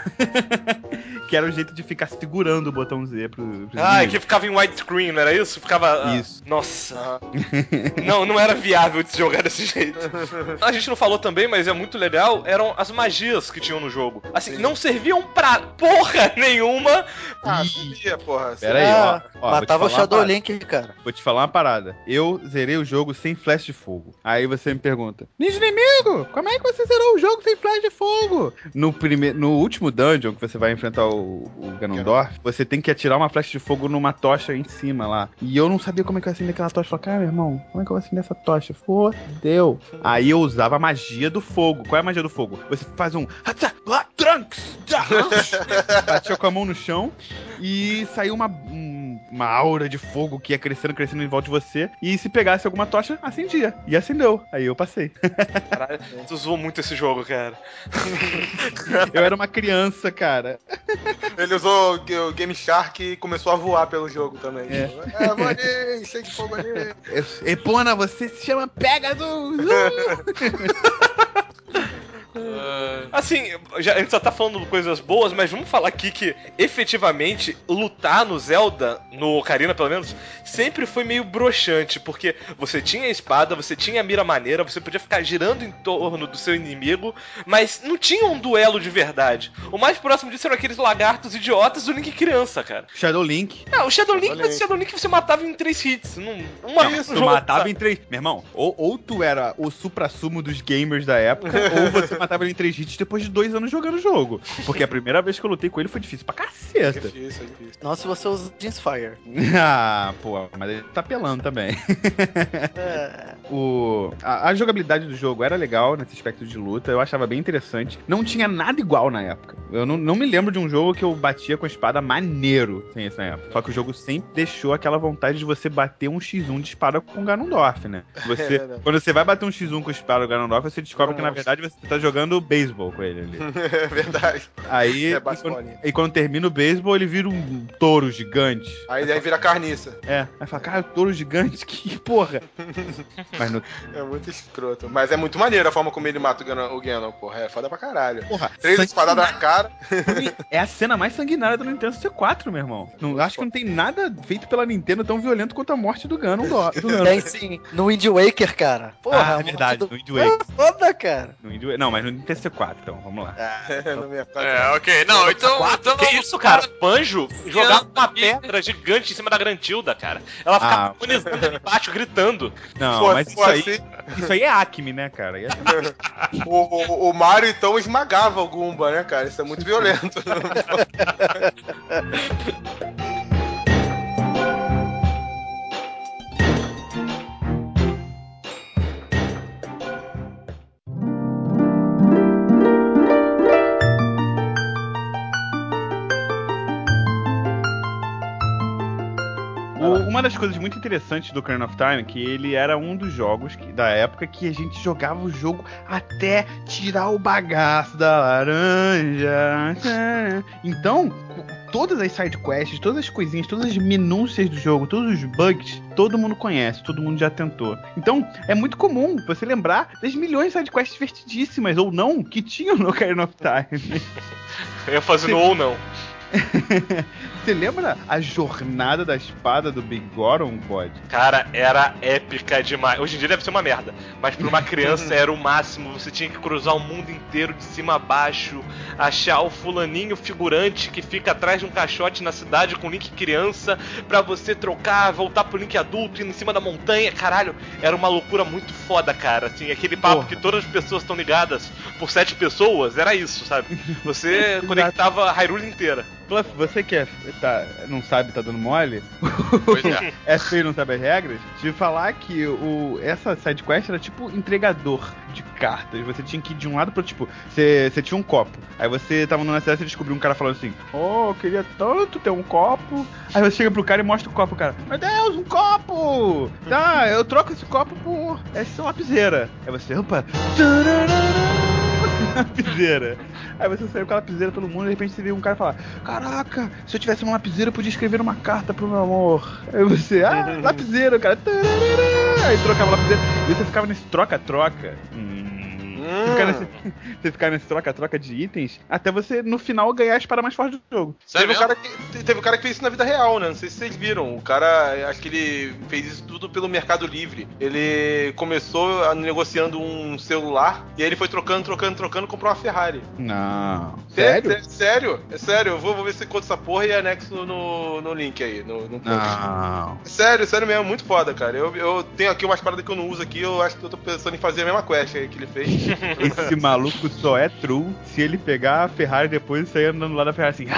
Que era o jeito de ficar segurando o botão Z pro que ficava em widescreen, não era isso? Ficava... Isso. Nossa. Não era viável de se jogar desse jeito. A gente não falou também, mas é muito legal, eram as magias que tinham no jogo. Assim, não serviam pra porra nenhuma. Servia, porra. Pera aí, ó. Matava o Shadow Link, cara. Vou te falar uma parada. Eu zerei o jogo sem flash de fogo. Aí você me pergunta, Ninja Inimigo, como é que você zerou o jogo sem flash de fogo? No último dungeon que você vai enfrentar o Ganondorf, você tem que atirar uma flecha de fogo numa tocha em cima lá. E eu não sabia como é que eu acender aquela tocha. Eu falei, cara, meu irmão, como é que eu vou acender essa tocha? Fodeu. Aí eu usava a magia do fogo. Qual é a magia do fogo? Você faz um Trunks! Batia com a mão no chão e saiu uma aura de fogo que ia crescendo em volta de você. E se pegasse alguma tocha, acendia. E acendeu. Aí eu passei. Caralho, tu zoou muito esse jogo, cara. Eu era uma criança, cara. Ele usou o Game Shark e começou a voar pelo jogo também. Vou ali, cheio de fogo ali. Epona, você se chama Pegasus! Assim, a gente só tá falando coisas boas, mas vamos falar aqui que efetivamente lutar no Zelda, no Ocarina pelo menos, sempre foi meio broxante, porque você tinha a espada, você tinha a mira maneira, você podia ficar girando em torno do seu inimigo, mas não tinha um duelo de verdade. O mais próximo disso eram aqueles lagartos idiotas do Link criança, cara. Shadow Link. Não, o Shadow Link, mas o Shadow Link você matava em 3 hits. Tu matava em 3. Meu irmão, ou tu era o supra-sumo dos gamers da época, ou você matava ele em 3 hits depois de 2 anos jogando o jogo. Porque a primeira vez que eu lutei com ele foi difícil pra caceta. Difícil. Nossa, se você usa Jeansfire. Pô, mas ele tá pelando também. A jogabilidade do jogo era legal nesse aspecto de luta, eu achava bem interessante. Não tinha nada igual na época. Eu não me lembro de um jogo que eu batia com a espada maneiro sem isso na época. Só que o jogo sempre deixou aquela vontade de você bater um X1 de espada com o Ganondorf, né? Quando você vai bater um X1 com a espada do Ganondorf, você descobre que na verdade você tá jogando jogando beisebol com ele ali. É verdade. Aí, É, baseball. e quando termina o beisebol, ele vira um touro gigante. Aí vira carniça. Aí fala, cara, touro gigante, que porra. Mas no... É muito escroto. Mas é muito maneiro a forma como ele mata o Ganon, porra. É foda pra caralho. Porra, 3 espadadas na cara. É a cena mais sanguinária do Nintendo 64, meu irmão. Não, acho que não tem nada feito pela Nintendo tão violento quanto a morte do Ganon. Tem sim, no Wind Waker, cara. Porra, é verdade, no Wind Waker. É foda, cara. Não, mas no Nintendo 64, então, vamos lá. No mercado. Ok. Não, então Que isso, cara? Banjo jogava uma pedra gigante em cima da Grandilda, cara. Ela ficava agonizando ali embaixo, gritando. Não, Pô, mas pô, assim- isso aí é Acme, né, cara? O Mario, então, esmagava o Goomba, né, cara? Isso é muito violento. Uma das coisas muito interessantes do Ocarina of Time é que ele era um dos jogos da época que a gente jogava o jogo até tirar o bagaço da laranja. Então, todas as sidequests, todas as coisinhas, todas as minúcias do jogo, todos os bugs, todo mundo conhece, todo mundo já tentou. Então, é muito comum você lembrar das milhões de sidequests divertidíssimas, ou não, que tinham no Ocarina of Time. Eu ia fazendo ou não. Você lembra a jornada da espada do Big Goron, Pod? Cara, era épica demais. Hoje em dia deve ser uma merda, mas pra uma criança era o máximo. Você tinha que cruzar o mundo inteiro de cima a baixo, achar o fulaninho figurante que fica atrás de um caixote na cidade com Link criança, pra você trocar, voltar pro Link adulto, ir em cima da montanha. Caralho, era uma loucura muito foda, cara. Assim, aquele papo que todas as pessoas estão ligadas por 7 pessoas, era isso, sabe? Você conectava a Hyrule inteira. Fluff, você que não sabe, tá dando mole? Pois é. É feio, não sabe as regras? Te falar que essa sidequest era tipo entregador de cartas. Você tinha que ir de um lado pro tipo, você tinha um copo. Aí você tava no cidade e descobriu um cara falando assim: eu queria tanto ter um copo. Aí você chega pro cara e mostra o copo, cara. Meu Deus, um copo! Tá, eu troco esse copo por essa lapiseira. Aí você, opa, lapiseira. Aí você saiu com a lapiseira pelo mundo e de repente você vê um cara falar: caraca, se eu tivesse uma lapiseira eu podia escrever uma carta pro meu amor. Aí você, lapiseira, cara. Aí trocava a lapiseira. E você ficava nesse troca-troca. Você ficar nesse troca-troca de itens até você, no final, ganhar a espada mais forte do jogo. Sério Teve um cara que fez isso na vida real, né? Não sei se vocês viram. O cara, acho que ele fez isso tudo pelo Mercado Livre. Ele começou negociando um celular e aí ele foi trocando, comprou uma Ferrari. Não. Sério? Sério? É sério. Eu vou ver se conta essa porra e anexo no link aí, no post. Não. Sério mesmo, muito foda, cara. Eu tenho aqui umas paradas que eu não uso aqui, eu acho que eu tô pensando em fazer a mesma quest aí que ele fez. Esse maluco só é true se ele pegar a Ferrari depois e sair andando lá da Ferrari assim.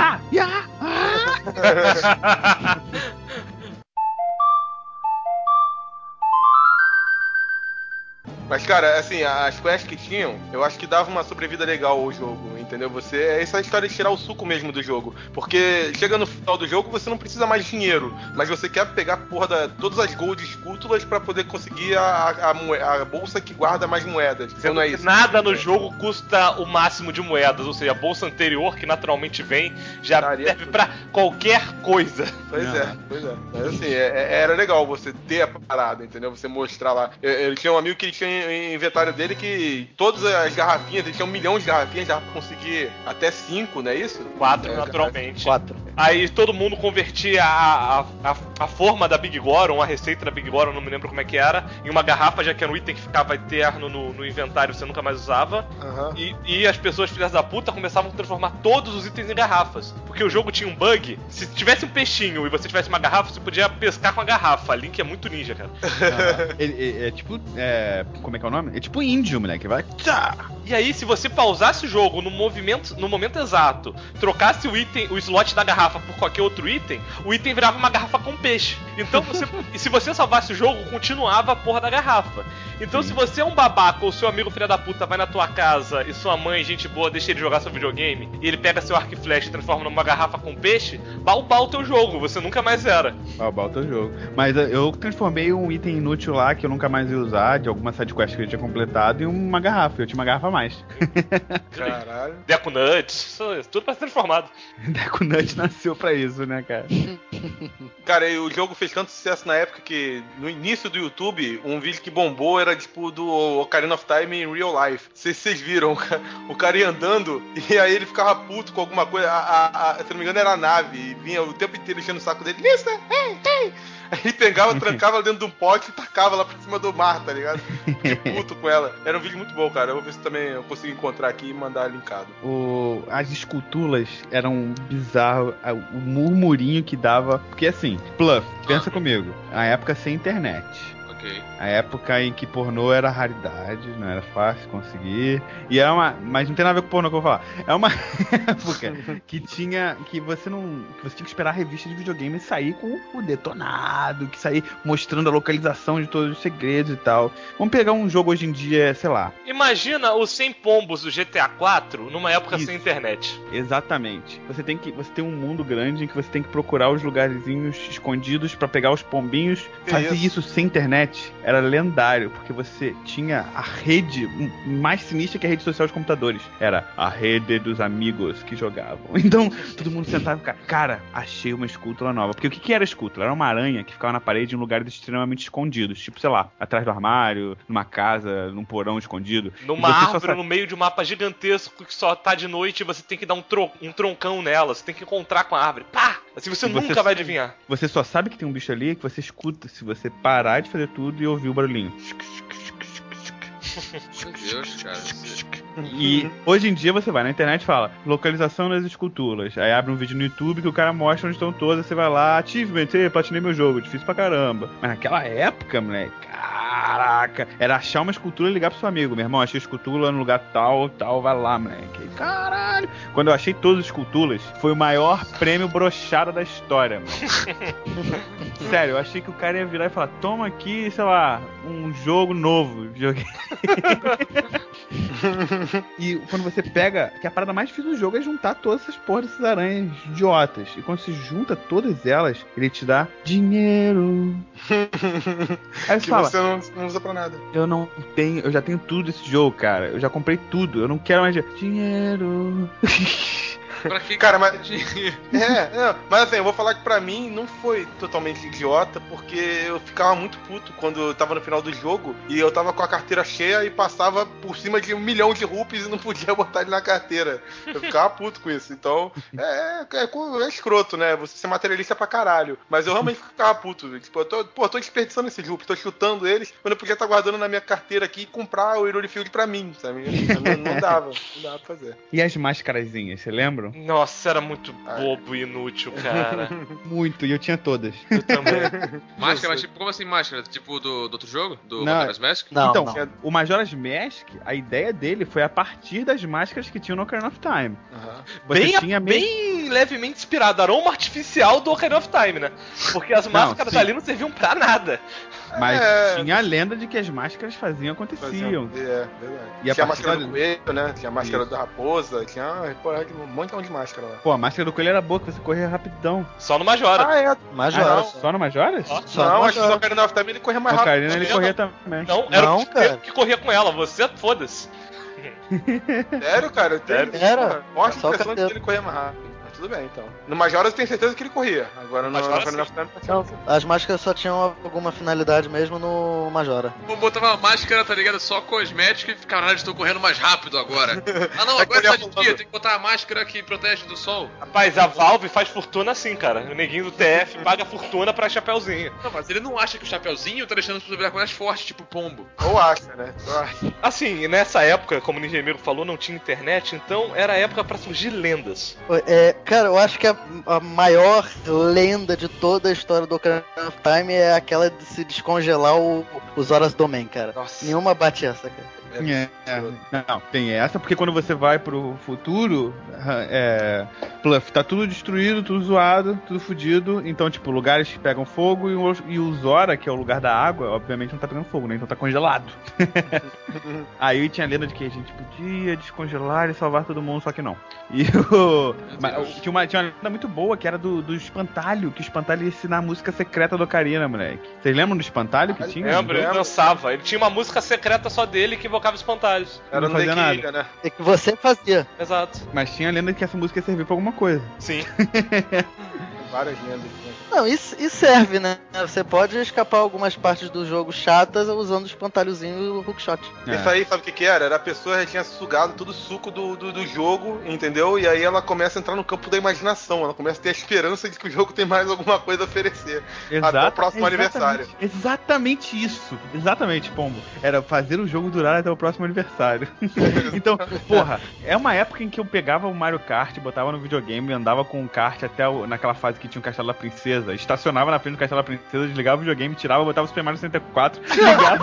Mas, cara, assim, as quests que tinham, eu acho que dava uma sobrevida legal ao jogo, entendeu? É essa história de tirar o suco mesmo do jogo. Porque chega no final do jogo, você não precisa mais de dinheiro, mas você quer pegar todas as gold escútulas pra poder conseguir a bolsa que guarda mais moedas. Então não é isso. Nada no jogo custa o máximo de moedas, ou seja, a bolsa anterior, que naturalmente vem, já serve pra qualquer coisa. Pois é. Mas assim, era legal você ter a parada, entendeu? Você mostrar lá. Eu tinha um amigo que ele tinha inventário dele que todas as garrafinhas, ele tinha 1 milhão de garrafinhas, já pra conseguir até 5, não é isso? 4, naturalmente. 4. Aí todo mundo convertia a forma da Big Goron, a receita da Big Goron, não me lembro como é que era, em uma garrafa, já que era um item que ficava eterno no inventário, você nunca mais usava. Uhum. E as pessoas, filhas da puta, começavam a transformar todos os itens em garrafas. Porque o jogo tinha um bug, se tivesse um peixinho e você tivesse uma garrafa, você podia pescar com a garrafa. Link é muito ninja, cara. É tipo... como é que é o nome? É tipo índio, moleque. Vai... E aí, se você pausasse o jogo no momento exato, trocasse o slot da garrafa por qualquer outro item, o item virava uma garrafa com peixe. Então, e se você salvasse o jogo, continuava a porra da garrafa. Então, se você é um babaca ou seu amigo filho da puta vai na tua casa e sua mãe, gente boa, deixa ele jogar seu videogame e ele pega seu arco e flecha e transforma numa garrafa com peixe, balbal o teu jogo, você nunca mais era. Balbal o teu jogo. Mas eu transformei um item inútil lá que eu nunca mais ia usar, de alguma sidequest que eu tinha completado, em uma garrafa. Eu tinha uma garrafa a mais. Caralho. Deco Nuts, tudo pra ser transformado. Deco Nut nasceu pra isso, né, cara? Cara, e o jogo fez tanto sucesso na época que no início do YouTube, um vídeo que bombou era tipo do Ocarina of Time em real life. Vocês viram, o cara ia andando e aí ele ficava puto com alguma coisa. Se não me engano era a nave e vinha o tempo inteiro enchendo o saco dele. Lista, ei! Aí ele pegava, trancava ela dentro de um pote e tacava lá pra cima do mar, tá ligado? De puto com ela. Era um vídeo muito bom, cara. Eu vou ver se também eu consigo encontrar aqui e mandar linkado. As esculturas eram bizarro, o murmurinho que dava. Porque assim, Pluff, pensa comigo, a época sem internet. Ok. A época em que pornô era raridade, não era fácil conseguir. E era mas não tem nada a ver com pornô que eu vou falar. É uma época que tinha. Que você tinha que esperar a revista de videogame sair com o detonado, que sair mostrando a localização de todos os segredos e tal. Vamos pegar um jogo hoje em dia, sei lá. Imagina os 100 pombos do GTA 4 numa época Isso. sem internet. Exatamente. Você tem um mundo grande em que você tem que procurar os lugarzinhos escondidos pra pegar os pombinhos. Fazer isso sem internet era lendário, porque você tinha a rede mais sinistra que a rede social de computadores. Era a rede dos amigos que jogavam. Então, todo mundo sentava e ficava, cara, achei uma escultura nova. Porque o que era escultura? Era uma aranha que ficava na parede em lugares extremamente escondidos. Tipo, sei lá, atrás do armário, numa casa, num porão escondido. Numa árvore, no meio de um mapa gigantesco que só tá de noite e você tem que dar um troncão nela. Você tem que encontrar com a árvore. Pá! Assim você nunca vai adivinhar. Você só sabe que tem um bicho ali que você escuta se você parar de fazer tudo e ouvir o barulhinho. Meu Deus, cara. E hoje em dia você vai na internet e fala localização das esculturas. Aí abre um vídeo no YouTube que o cara mostra onde estão todas. Você vai lá, achievement, platinei meu jogo, difícil pra caramba. Mas naquela época, moleque, caraca, era achar uma escultura e ligar pro seu amigo. Meu irmão, achei escultura no lugar tal, vai lá, moleque. E, caralho. Quando eu achei todas as esculturas, foi o maior prêmio brochada da história, mano. Sério, eu achei que o cara ia virar e falar, toma aqui, sei lá, um jogo novo. Joguei. E quando você pega, que a parada mais difícil do jogo é juntar todas essas porras dessas aranhas idiotas. E quando você junta todas elas, ele te dá dinheiro. Aí você Que fala, você não usa pra nada. eu já tenho tudo desse jogo, cara. Eu já comprei tudo, eu não quero mais dinheiro. Pra que Cara, mas mas assim, eu vou falar que pra mim não foi totalmente idiota, porque eu ficava muito puto quando eu tava no final do jogo e eu tava com a carteira cheia e passava por cima de 1 milhão de rupees e não podia botar ele na carteira. Eu ficava puto com isso. Então, é escroto, né? Você ser materialista pra caralho. Mas eu realmente ficava puto. Tipo, eu tô desperdiçando esses rupees, tô chutando eles, quando eu podia estar guardando na minha carteira aqui e comprar o Hyrule Field pra mim, sabe? Não dava pra fazer. E as máscarazinhas, você lembra? Nossa, era muito bobo e inútil, cara. Muito, e eu tinha todas. Eu também. Máscara, mas tipo, como assim máscara? Tipo do outro jogo? Do Não. Majora's Mask? Não, Então, não. o Majora's Mask, a ideia dele foi a partir das máscaras que tinham no Ocarina of Time. Uhum. Bem levemente inspirado, aroma artificial do Ocarina of Time, né? Porque as máscaras sim. ali não serviam pra nada. Mas tinha a lenda de que as máscaras aconteciam. É, verdade. E a tinha a partir máscara da- do coelho, né? Tinha a máscara Isso. da raposa, tinha um monte de máscara lá. Pô, a máscara do coelho era boa, que você corria rapidão. Só no Majora. É. Majora. Só no Majoras? Só Não, no acho que Majora. no Ocarina of Time ele corria mais No rápido. Ocarina ele também. corria também. Não, era Não, o cara. que corria com ela. Você, foda-se. Sério, cara? Eu tenho- Era. Mostra Só a o impressão de cabelo. que ele corria mais rápido. Mas tudo bem, então. No Majora's eu tenho certeza que ele corria. Agora no Majora, Ocarina sim. of Time Não, as máscaras só tinham alguma finalidade mesmo no Majora. Eu botava uma máscara, tá ligado? Só cosmética e ficava, caralho, estou correndo mais rápido agora. Ah não, agora tá de dia, tem que botar a máscara que protege do sol. Rapaz, a Valve faz fortuna assim, cara. O neguinho do TF paga fortuna pra chapeuzinho. Não, mas ele não acha que o Chapeuzinho tá deixando as pessoas virar mais fortes, tipo pombo. Ou acha, né? Eu acho. Assim, nessa época, como o Ninja Amigo falou, não tinha internet, então era a época pra surgir lendas. Cara, eu acho que a maior lenda de toda a história do Ocarina of Time é aquela de se descongelar os Horas Domain, cara. Nossa. Nenhuma bate essa, cara. Não, tem essa, porque quando você vai pro futuro, tá tudo destruído, tudo zoado, tudo fudido. Então, tipo, lugares pegam fogo e o Zora, que é o lugar da água, obviamente não tá pegando fogo, né? Então tá congelado. Aí tinha a lenda de que a gente podia descongelar e salvar todo mundo, só que não. E tinha uma lenda muito boa que era do espantalho, que o espantalho ia ensinar a música secreta do Ocarina, moleque. Vocês lembram do espantalho que tinha? Lembro, ele dançava. Ele tinha uma música secreta só dele que invocava espantalhos. Era Não no fazia The nada. Ilha, né? É que você fazia. Exato. Mas tinha a lenda de que essa música ia servir pra alguma coisa. Sim. Várias lendas. Né? Não, isso serve, né? Você pode escapar algumas partes do jogo chatas usando o espantalhozinho e o hookshot. Isso aí, sabe o que era? Era a pessoa que já tinha sugado todo o suco do jogo, entendeu? E aí ela começa a entrar no campo da imaginação. Ela começa a ter a esperança de que o jogo tem mais alguma coisa a oferecer. Até o próximo aniversário. Exatamente isso. Exatamente, Pombo. Era fazer o jogo durar até o próximo aniversário. Então, porra, é uma época em que eu pegava o Mario Kart, botava no videogame, andava com o kart até naquela fase que tinha o Castelo da Princesa, estacionava na frente do Castelo da Princesa, desligava o videogame, tirava, botava o Super Mario 64, ligava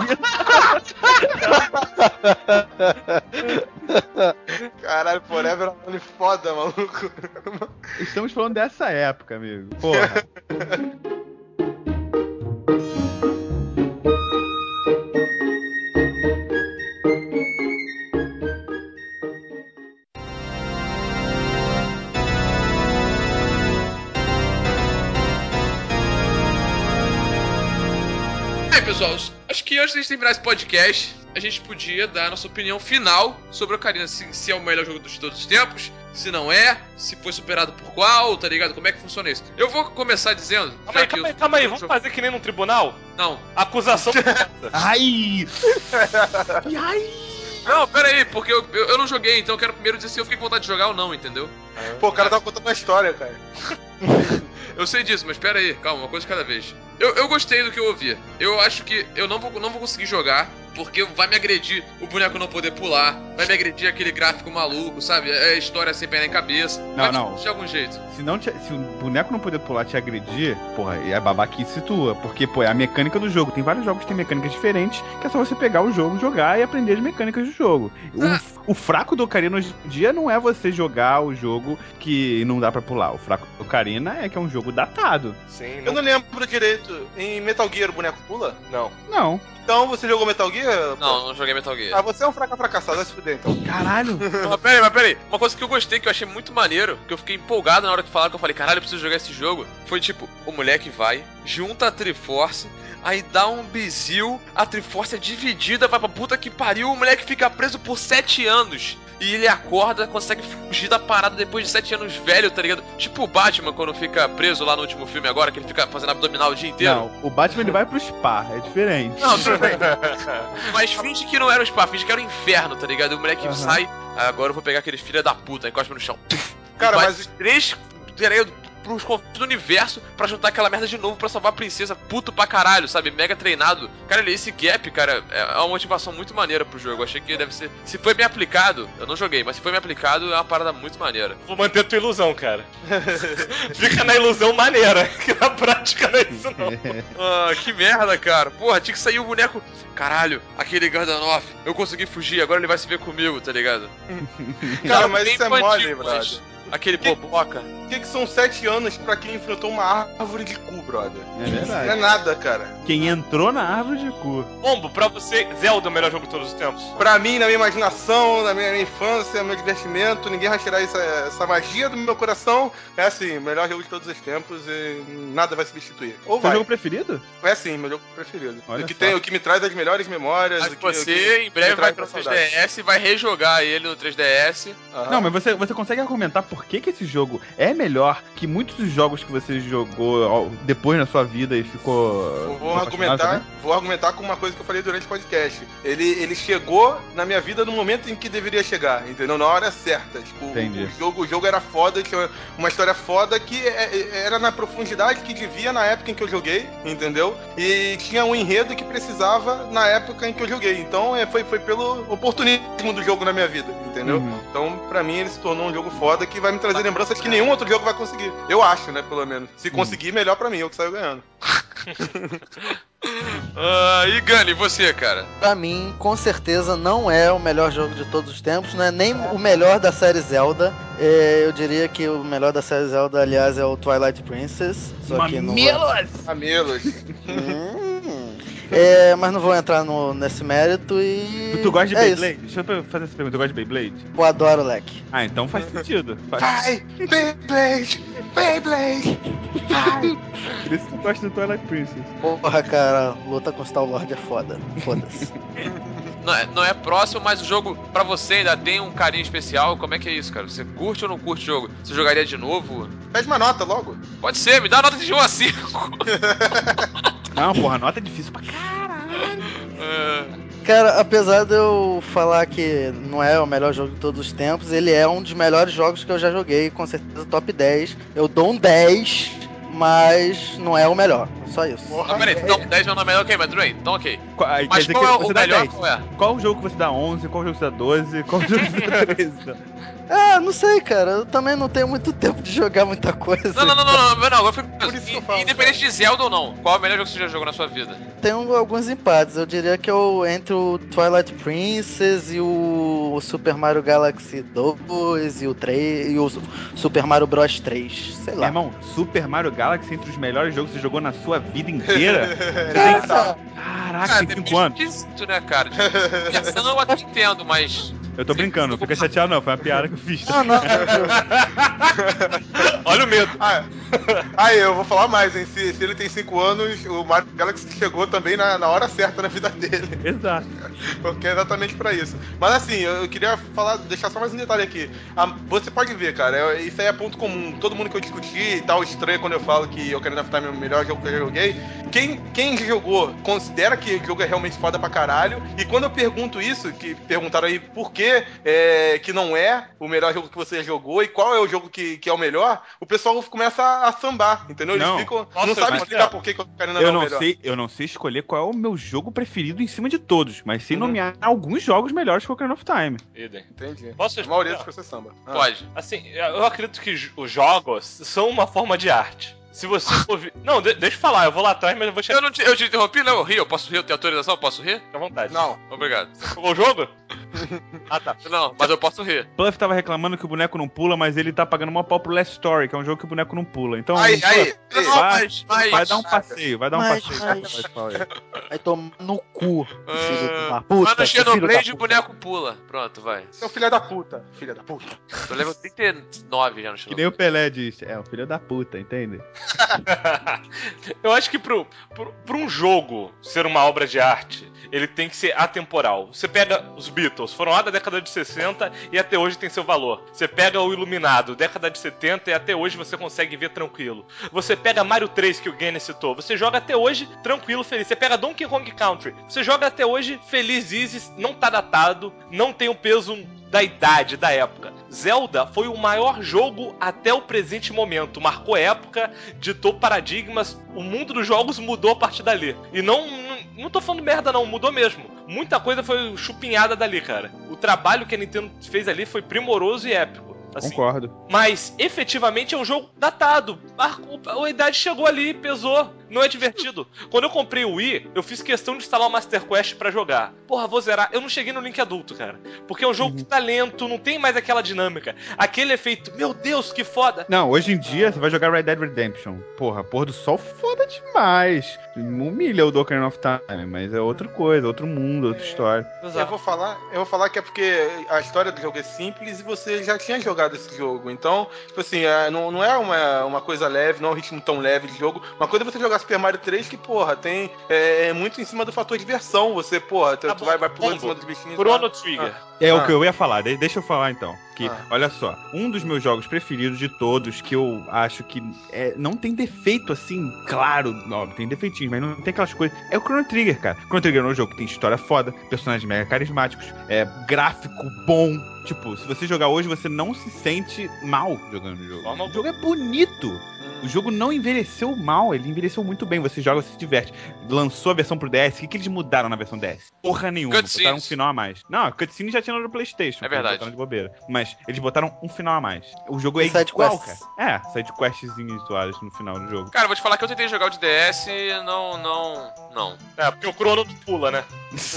e... Caralho, Forever Alone foda, maluco. Estamos falando dessa época, amigo. Porra. Bem, pessoal, acho que antes de a gente terminar esse podcast, a gente podia dar a nossa opinião final sobre o Ocarina, se é o melhor jogo de todos os tempos, se não é, se foi superado por qual, tá ligado? Como é que funciona isso? Eu vou começar dizendo... Calma aí, vamos fazer que nem num tribunal? Não. Acusação Ai! Não, pera aí, porque eu não joguei, então eu quero primeiro dizer se eu fiquei com vontade de jogar ou não, entendeu? Pô, o cara tava contando uma história, cara. Eu sei disso, mas pera aí, calma, uma coisa de cada vez. Eu gostei do que eu ouvi. Eu acho que eu não vou conseguir jogar, porque vai me agredir o boneco não poder pular, vai me agredir aquele gráfico maluco, sabe? É a história sem pé nem cabeça. Não. De algum jeito. Se o boneco não poder pular te agredir, porra, é babaquice tua. Porque, pô, é a mecânica do jogo. Tem vários jogos que tem mecânicas diferentes, que é só você pegar o jogo, jogar e aprender as mecânicas do jogo. O fraco do Ocarina hoje em dia não é você jogar o jogo que não dá pra pular. O fraco do Ocarina é que é um jogo datado. Sim, Eu não lembro direito. Em Metal Gear o boneco pula? Não. Não. Então você jogou Metal Gear? Não joguei Metal Gear. Ah, você é um fracassado, vai se fuder então. Caralho. Mas pera aí. Uma coisa que eu gostei, que eu achei muito maneiro, que eu fiquei empolgado na hora que falaram, que eu falei, caralho, eu preciso jogar esse jogo, foi tipo, o moleque vai, junta a Triforce, aí dá um bizil, a Triforce é dividida, vai pra puta que pariu, o moleque fica preso por 7 anos. E ele acorda, consegue fugir da parada depois de 7 anos velho, tá ligado? Tipo o Batman quando fica preso lá no último filme agora, que ele fica fazendo abdominal o dia inteiro. Não, o Batman ele vai pro spa, é diferente. Não, tudo bem. Mas finge que não era o spa, finge que era o inferno, tá ligado? O moleque sai, agora eu vou pegar aquele filho da puta, encosta no chão. Cara, mas 3, tá ligado? Pros conflitos do universo pra juntar aquela merda de novo pra salvar a princesa, puto pra caralho, sabe? Mega treinado. Cara, esse gap, cara, é uma motivação muito maneira pro jogo. Eu achei que deve ser. Se foi bem aplicado, eu não joguei, mas se foi bem aplicado, é uma parada muito maneira. Vou manter a tua ilusão, cara. Fica na ilusão maneira, que na prática não é isso não. Ah, que merda, cara. Porra, tinha que sair o boneco. Caralho, aquele Gandalf, eu consegui fugir, agora ele vai se ver comigo, tá ligado? Cara, mas bem isso é mole, infantil, brother. mas aquele boboca. O que são 7 anos pra quem enfrentou uma árvore de cu, brother? É verdade. Não é nada, cara. Quem entrou na árvore de cu. Pombo, pra você, Zelda é o melhor jogo de todos os tempos? Pra mim, na minha imaginação, na minha infância, meu divertimento, ninguém vai tirar essa magia do meu coração. É assim, melhor jogo de todos os tempos e nada vai substituir. Ou Seu vai. jogo preferido? É sim, meu jogo preferido. Olha O que me traz as melhores memórias. Mas o que você, em breve, me vai traz pro saudade. 3DS e vai rejogar ele no 3DS. Aham. Não, mas você consegue argumentar por que esse jogo é melhor que muitos dos jogos que você jogou depois na sua vida e ficou. Vou argumentar com uma coisa que eu falei durante o podcast. Ele chegou na minha vida no momento em que deveria chegar, entendeu? Na hora certa. Tipo, Entendi. o jogo era foda, tinha uma história foda que era na profundidade que devia na época em que eu joguei, entendeu? E tinha um enredo que precisava na época em que eu joguei. Então foi pelo oportunismo do jogo na minha vida, entendeu? Uhum. Então, pra mim, ele se tornou um jogo foda que vai me trazer lembranças que nenhum outro jogo vai conseguir. Eu acho, né, pelo menos. Se conseguir, melhor pra mim, eu que saio ganhando. E Gani, você, cara? Pra mim, com certeza, não é o melhor jogo de todos os tempos, não é nem o melhor da série Zelda. Eu diria que o melhor da série Zelda, aliás, é o Twilight Princess. Só que não vou... Mamilos. Mas não vou entrar nesse mérito e... Tu gosta de é Beyblade? isso. Deixa eu fazer essa pergunta. Tu gosta de Beyblade? Eu adoro, leque. Ah, então faz sentido. Ai, Beyblade! Beyblade! Ai. Por isso tu gosta do Twilight Princess. Porra, cara, luta com Star Lord é foda. Foda-se. Não é próximo, mas o jogo pra você ainda tem um carinho especial. Como é que é isso, cara? Você curte ou não curte o jogo? Você jogaria de novo? Pede uma nota logo. Pode ser, me dá uma nota de 1 a 5. Não, porra, nota é difícil pra caralho. Cara, apesar de eu falar que não é o melhor jogo de todos os tempos, ele é um dos melhores jogos que eu já joguei, com certeza top 10. Eu dou um 10, mas não é o melhor. Só isso. Não, peraí, top 10 não é melhor que Mega Man? Então ok. Quer Mas dizer qual é que você o dá melhor? 10. Qual é? Qual o jogo que você dá 11, qual o jogo que você dá 12, qual o jogo que você dá 13? Não sei, cara. Eu também não tenho muito tempo de jogar muita coisa. Não, eu fico Por isso que eu falo, independente de Zelda ou não, qual é o melhor jogo que você já jogou na sua vida? Tenho alguns empates. Eu diria que entre o Twilight Princess e o Super Mario Galaxy 2 e o 3 e o Super Mario Bros 3. Sei Meu lá. irmão, Super Mario Galaxy entre os melhores jogos que você jogou na sua vida inteira? Caraca, Caraca, tem 5 anos. Esquisito, né, cara? Essa eu até entendo, mas... Eu tô brincando, não fica chateado não, foi uma piada que eu fiz. não. Olha o medo. Eu vou falar mais, hein? Se ele tem 5 anos, o Mario Galaxy chegou também na hora certa na vida dele. Exato. Porque é exatamente pra isso. Mas assim, eu queria deixar só mais um detalhe aqui. Você pode ver, cara, isso aí é ponto comum. Todo mundo que eu discuti e tal, estranho quando eu falo que Ocarina of Time é o melhor jogo que eu já joguei. Quem jogou considera que o jogo é realmente foda pra caralho. E quando eu pergunto isso, que perguntaram aí por que que não é o melhor jogo que você jogou e qual é o jogo que é o melhor, o pessoal começa a sambar, entendeu? Eles Não. ficam. Nossa, não sabem mas explicar é. por que o Ocarina não é o melhor. Eu não sei escolher qual é o meu jogo preferido em cima de todos, mas sei nomear alguns jogos melhores que o Ocarina of Time. Idem. Entendi. Posso A maioria das explicar? pessoas samba. Pode. Assim, eu acredito que os jogos são uma forma de arte. Se você for ver... Não, deixa eu falar, eu vou lá atrás, mas eu vou chegar. Eu te interrompi, não, eu ri, eu posso rir, eu tenho autorização, eu posso rir? Fica à vontade. Não. Obrigado. Jogou o jogo? Ah, tá. Não, mas eu posso rir. Puff tava reclamando que o boneco não pula, mas ele tá pagando uma pau pro Last Story, que é um jogo que o boneco não pula. Então, Aí. vai dar um passeio, vai dar um Mas- passeio. Vai tomar no cu, filho de uma Mas puta. no seu filho da Xenoblade o puta. boneco pula. Pronto, vai. Seu filho da puta. Filha da puta. Tô level 39 já no Que Xenoblade. nem o Pelé disse. É, o filho da puta, entende? Eu acho que pro um jogo ser uma obra de arte, ele tem que ser atemporal. Você pega os Beatles, foram lá da década de 60 e até hoje tem seu valor. Você pega o Iluminado, década de 70 e até hoje você consegue ver tranquilo. Você pega Mario 3, que o Gene citou, você joga até hoje tranquilo, feliz. Você pega Donkey Kong Country, você joga até hoje feliz, easy, não tá datado, não tem o peso da idade, da época. Zelda foi o maior jogo até o presente momento. Marcou época, ditou paradigmas, o mundo dos jogos mudou a partir dali. E não tô falando merda não, mudou mesmo. Muita coisa foi chupinhada dali, cara. O trabalho que a Nintendo fez ali foi primoroso e épico. Assim. Concordo. Mas, efetivamente, é um jogo datado. A idade chegou ali, pesou. Não é divertido. Quando eu comprei o Wii, eu fiz questão de instalar o Master Quest pra jogar. Porra, vou zerar. Eu não cheguei no Link adulto, cara. Porque é um jogo que tá lento, não tem mais aquela dinâmica. Aquele efeito, meu Deus, que foda. Não, hoje em dia você vai jogar Red Dead Redemption. Porra, pôr do sol foda demais. Humilha o do Ocarina of Time, mas é outra coisa, outro mundo, outra história. Eu vou falar que é porque a história do jogo é simples e você já tinha jogado esse jogo. Então, tipo assim, não é uma coisa leve, não é um ritmo tão leve de jogo. Uma coisa é você jogar Super Mario 3 que, porra, tem muito em cima do fator diversão. Você, porra, tu vai pulando em cima dos bichinhos. Chrono Trigger. É o que eu ia falar, deixa eu falar então. Que, Ah. olha só, um dos meus jogos preferidos de todos, que eu acho que não tem defeito assim, claro, óbvio, tem defeitinhos, mas não tem aquelas coisas. É o Chrono Trigger, cara. Chrono Trigger é um jogo que tem história foda, personagens mega carismáticos, gráfico bom, Tipo, se você jogar hoje, você não se sente mal jogando o jogo. Forma O jogo é bonito. O jogo não envelheceu mal, ele envelheceu muito bem. Você joga, você se diverte. Lançou a versão pro DS, o que eles mudaram na versão DS? Porra nenhuma, Cutscenes. botaram um final a mais. Não, a cutscene já tinha no PlayStation. É que eles verdade. botaram de bobeira. Mas eles botaram um final a mais. O jogo é E side igual, quests. cara. É, side questzinhas zoadas no final do jogo. Cara, eu vou te falar que eu tentei jogar o de DS e não. É, porque o Chrono pula, né?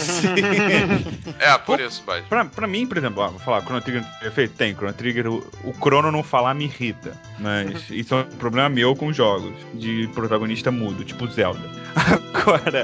É, por isso, Bad. Pra mim, por exemplo, vou falar, Chrono Trigger tem efeito? Tem, Chrono Trigger, o Chrono não falar me irrita. Mas isso é um problema meu com jogos de protagonista mudo, tipo Zelda. Agora,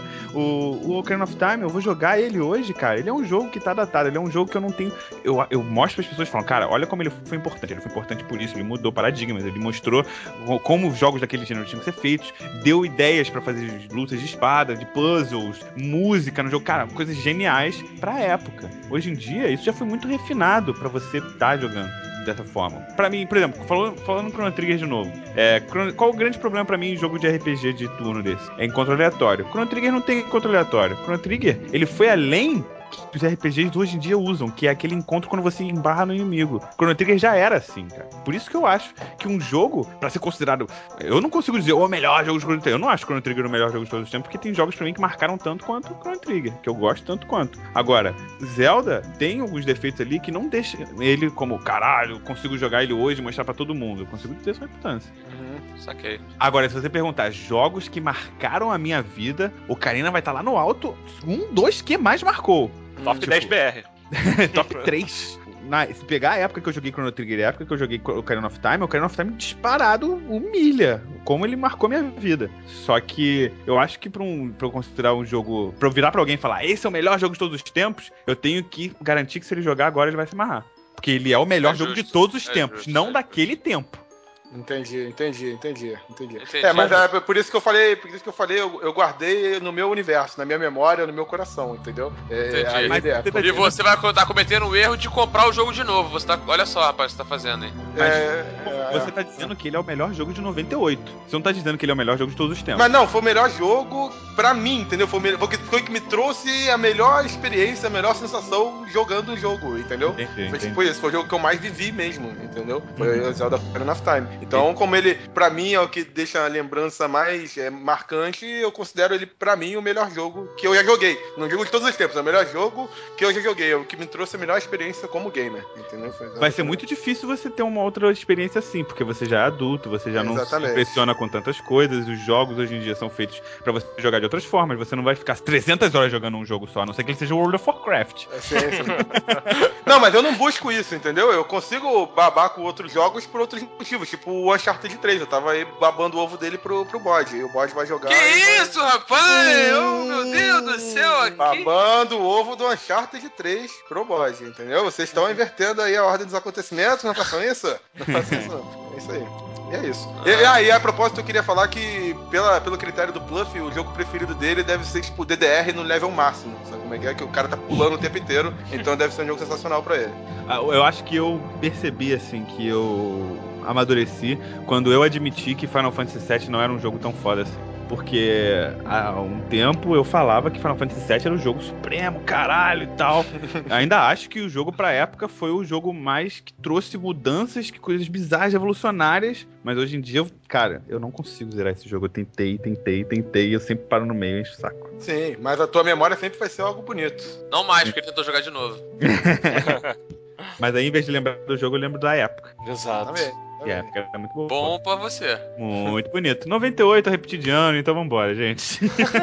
o Ocarina of Time, eu vou jogar ele hoje, cara. Ele é um jogo que tá datado, ele é um jogo que eu não tenho. Eu mostro pras pessoas e falo, cara, olha como ele foi importante. Ele foi importante por isso, ele mudou paradigmas, ele mostrou como os jogos daquele gênero tinham que ser feitos, deu ideias pra fazer lutas de espada, de puzzles, música no jogo, cara, coisas geniais pra época. Hoje em dia, isso já foi muito refinado pra você estar jogando dessa forma. Pra mim, por exemplo, falando Chrono Trigger de novo, qual o grande problema pra mim em jogo de RPG de turno desse? É encontro aleatório. Chrono Trigger não tem encontro aleatório. Chrono Trigger, ele foi além que os RPGs de hoje em dia usam, que é aquele encontro quando você embarra no inimigo. Chrono Trigger já era assim, cara. Por isso que eu acho que um jogo, pra ser considerado... Eu não consigo dizer o melhor jogo de Chrono Trigger. Eu não acho Chrono Trigger o melhor jogo de todos os tempos, porque tem jogos pra mim que marcaram tanto quanto o Chrono Trigger, que eu gosto tanto quanto. Agora, Zelda tem alguns defeitos ali que não deixam ele como, caralho, consigo jogar ele hoje e mostrar pra todo mundo. Eu consigo ter sua importância. Saquei. Agora, se você perguntar jogos que marcaram a minha vida, Ocarina vai estar lá no alto. 1, 2, que mais marcou? Top Tipo, 10 BR. Top 3. Se pegar a época que eu joguei Chrono Trigger e a época que eu joguei Ocarina of Time disparado humilha como ele marcou minha vida. Só que eu acho que pra eu considerar um jogo, pra eu virar pra alguém e falar, esse é o melhor jogo de todos os tempos, eu tenho que garantir que se ele jogar agora ele vai se amarrar. Porque ele é o melhor jogo de todos os tempos, justo, não daquele tempo. Entendi. Entendi. Mas é por isso que eu falei, eu guardei no meu universo, na minha memória, no meu coração, entendeu? Entendi. A Mas ideia. você tá E você vai estar cometendo o erro de comprar o jogo de novo. Você tá, olha só, rapaz, o que você tá fazendo, hein? Você tá dizendo que ele é o melhor jogo de 98. Você não tá dizendo que ele é o melhor jogo de todos os tempos. Mas não, foi o melhor jogo pra mim, entendeu? Foi o que me trouxe a melhor experiência, a melhor sensação jogando o jogo, entendeu? Foi tipo isso, foi o jogo que eu mais vivi mesmo, entendeu? Foi o Zelda Ocarina of Time. Então, como ele, pra mim, é o que deixa a lembrança mais marcante, eu considero ele, pra mim, o melhor jogo que eu já joguei. Não digo de todos os tempos, é o melhor jogo que eu já joguei, é o que me trouxe a melhor experiência como gamer, entendeu? Vai ser muito difícil você ter uma outra experiência assim, porque você já é adulto, você já não se impressiona com tantas coisas, os jogos hoje em dia são feitos pra você jogar de outras formas, você não vai ficar 300 horas jogando um jogo só, a não ser que ele seja World of Warcraft. Sim. Não, mas eu não busco isso, entendeu? Eu consigo babar com outros jogos por outros motivos, tipo o Uncharted 3, eu tava aí babando o ovo dele pro bode, e o bode vai jogar... Que isso, rapaz? Oh, meu Deus do céu, aqui... Babando o ovo do Uncharted 3 pro bode, entendeu? Vocês estão invertendo aí a ordem dos acontecimentos, não façam isso? Não façam isso não, é isso aí. E é isso. E a propósito, eu queria falar que, pelo critério do Pluff, o jogo preferido dele deve ser, tipo, DDR no level máximo. Sabe como é que é? Que o cara tá pulando o tempo inteiro, então deve ser um jogo sensacional pra ele. Eu acho que eu percebi, assim, que eu amadureci quando eu admiti que Final Fantasy VII não era um jogo tão foda assim. Porque há um tempo eu falava que Final Fantasy VII era o jogo supremo, caralho e tal. Ainda acho que o jogo pra época foi o jogo mais que trouxe mudanças, que coisas bizarras, revolucionárias. Mas hoje em dia, cara, eu não consigo zerar esse jogo. Eu tentei, e eu sempre paro no meio e encho o saco. Sim, mas a tua memória sempre vai ser algo bonito. Não mais, porque ele tentou jogar de novo. Mas aí, em vez de lembrar do jogo, eu lembro da época. Exato. Tá vendo? E a época era muito boa. Bom pra você. Muito bonito. 98 repetir de ano, então vambora, gente.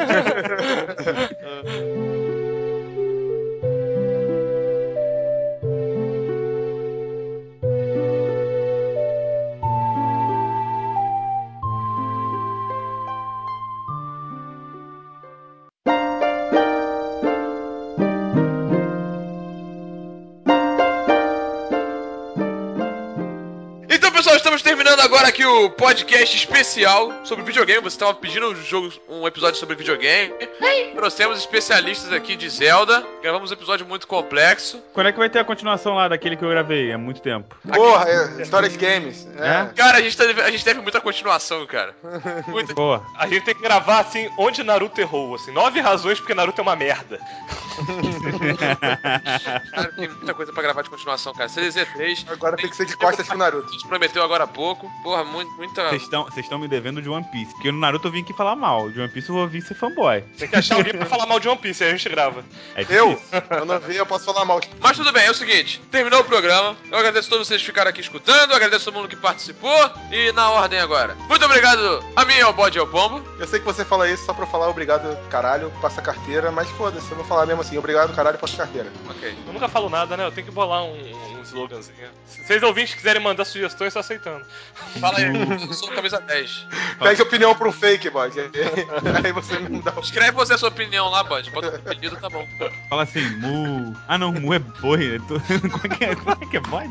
Então, pessoal, estamos terminando agora aqui o podcast especial sobre videogame. Você estava pedindo um episódio sobre videogame. Trouxemos especialistas aqui de Zelda. Gravamos um episódio muito complexo. Quando é que vai ter a continuação lá daquele que eu gravei? Há muito tempo. Porra, história de games. Cara, a gente deve muita continuação, cara. Muita. Boa. A gente tem que gravar, assim, onde Naruto errou, assim. 9 razões porque Naruto é uma merda. Cara, tem muita coisa pra gravar de continuação, cara. CDZ3. Agora tem que ser de costas pro Naruto. A gente prometeu agora há pouco. Porra, muita. Vocês estão me devendo de One Piece. Porque no Naruto eu vim aqui falar mal. De One Piece eu vou vir ser fanboy. Tem que achar alguém pra falar mal de One Piece, aí a gente grava. É Eu? difícil. Eu não vi, eu posso falar mal. Mas tudo bem, é o seguinte, terminou o programa, eu agradeço a todos vocês que ficaram aqui escutando, eu agradeço a todo mundo que participou, e na ordem agora. Muito obrigado a mim, ao Bode e ao Pombo. Eu sei que você fala isso só pra eu falar obrigado, caralho, passa a carteira, mas foda-se, eu vou falar mesmo assim, obrigado, caralho, passa a carteira. Ok. Eu nunca falo nada, né? Eu tenho que bolar um sloganzinho. Se vocês ouvintes quiserem mandar sugestões, tô aceitando. Fala aí, eu sou o camisa 10. Pede opinião pro fake, bode. Aí você não dá o... Escreve você a sua opinião lá, Bode, bota o apelido, tá bom. Fala assim, mu. Ah não, mu é boi, né? Como é que é bode?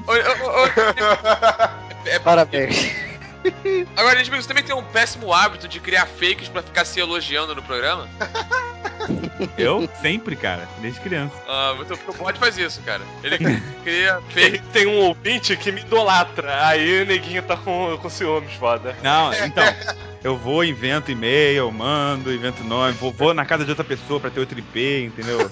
Parabéns. Agora, gente, você também tem um péssimo hábito de criar fakes pra ficar se elogiando no programa. Eu? Sempre, cara. Desde criança. Ah, o Bode faz isso, cara. Ele cria fake. Tem um ouvinte que me idolatra. Aí o neguinho tá com ciúmes, foda. Não, então. Eu vou, invento e-mail, mando, invento nome, vou na casa de outra pessoa pra ter outro IP, entendeu?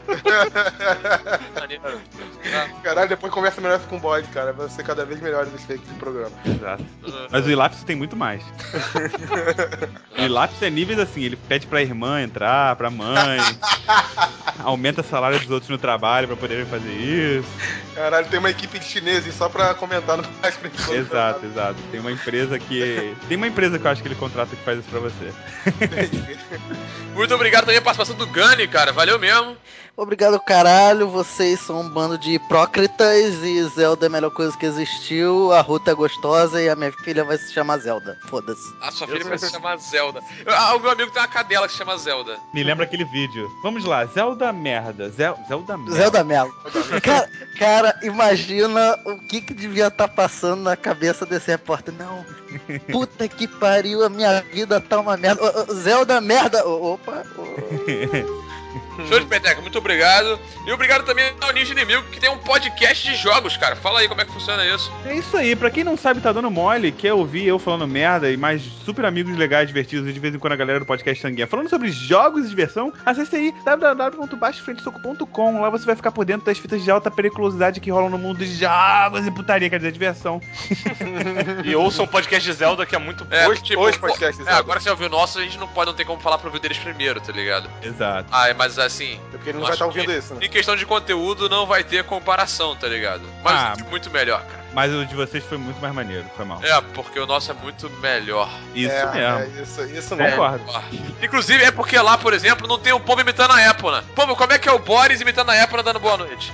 Caralho, depois conversa melhor com o bode, cara. Vai ser cada vez melhor os fakes do programa. Exato. Mas o Ilapso tem muito mais. O Ilapso é níveis assim, ele pede pra irmã entrar, pra mãe, aumenta o salário dos outros no trabalho pra poderem fazer isso. Caralho, tem uma equipe de chineses só pra comentar no mais principal. Exato, exato. Tem uma empresa que eu acho que ele contrata que faz isso pra você. Muito obrigado também a participação do Gani, cara. Valeu mesmo. Obrigado, caralho. Vocês são um bando de hipócritas e Zelda é a melhor coisa que existiu. A Ruta é gostosa e a minha filha vai se chamar Zelda. Foda-se. A sua filha vai se chamar Zelda. O meu amigo tem uma cadela que se chama Zelda. Me lembra aquele vídeo. Vamos lá, Zelda merda. Zelda merda. Zelda Melo. Cara, imagina o que devia estar passando na cabeça desse repórter. Não, puta que pariu, a minha vida tá uma merda. Zelda merda. Opa. Show de peteca, muito obrigado. E obrigado também ao Ninja Inimigo, que tem um podcast de jogos, cara. Fala aí como é que funciona isso. É isso aí, pra quem não sabe, tá dando mole, quer ouvir eu falando merda e mais super amigos legais, divertidos, e de vez em quando a galera do podcast Sanguinha falando sobre jogos e diversão, acesse aí www.baixofrentessoco.com. Lá você vai ficar por dentro das fitas de alta periculosidade que rolam no mundo de jogos e putaria, quer dizer, diversão. E ouçam o podcast de Zelda, que é muito bom. Hoje podcast de Zelda. Agora que você ouviu o nosso, a gente não ter como falar pro ouvir deles primeiro, tá ligado? Exato. Mas assim... É porque ele não vai estar ouvindo isso, né? Em questão de conteúdo, não vai ter comparação, tá ligado? Mas é muito melhor, cara. Mas o de vocês foi muito mais maneiro, foi mal. É, porque o nosso é muito melhor. Isso mesmo. Isso mesmo. Concordo. Inclusive, é porque lá, por exemplo, não tem o Pombo imitando a Apple, né? Pombo, como é que é o Boris imitando a Apple dando boa noite?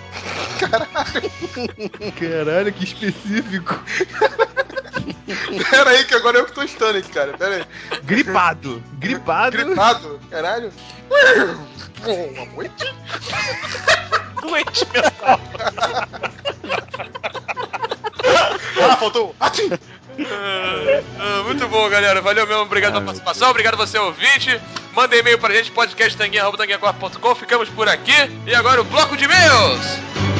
Caralho, que específico. Pera aí, que agora eu que tô Stanley, cara. Pera aí. Gripado. Gripado? Caralho. Boa noite. Doente mental. Faltou. Muito bom, galera. Valeu mesmo. Obrigado pela participação. Obrigado você, ouvinte. Manda e-mail pra gente, podcasttanguinha@tanguinhacorp.com. Ficamos por aqui. E agora o bloco de e-mails.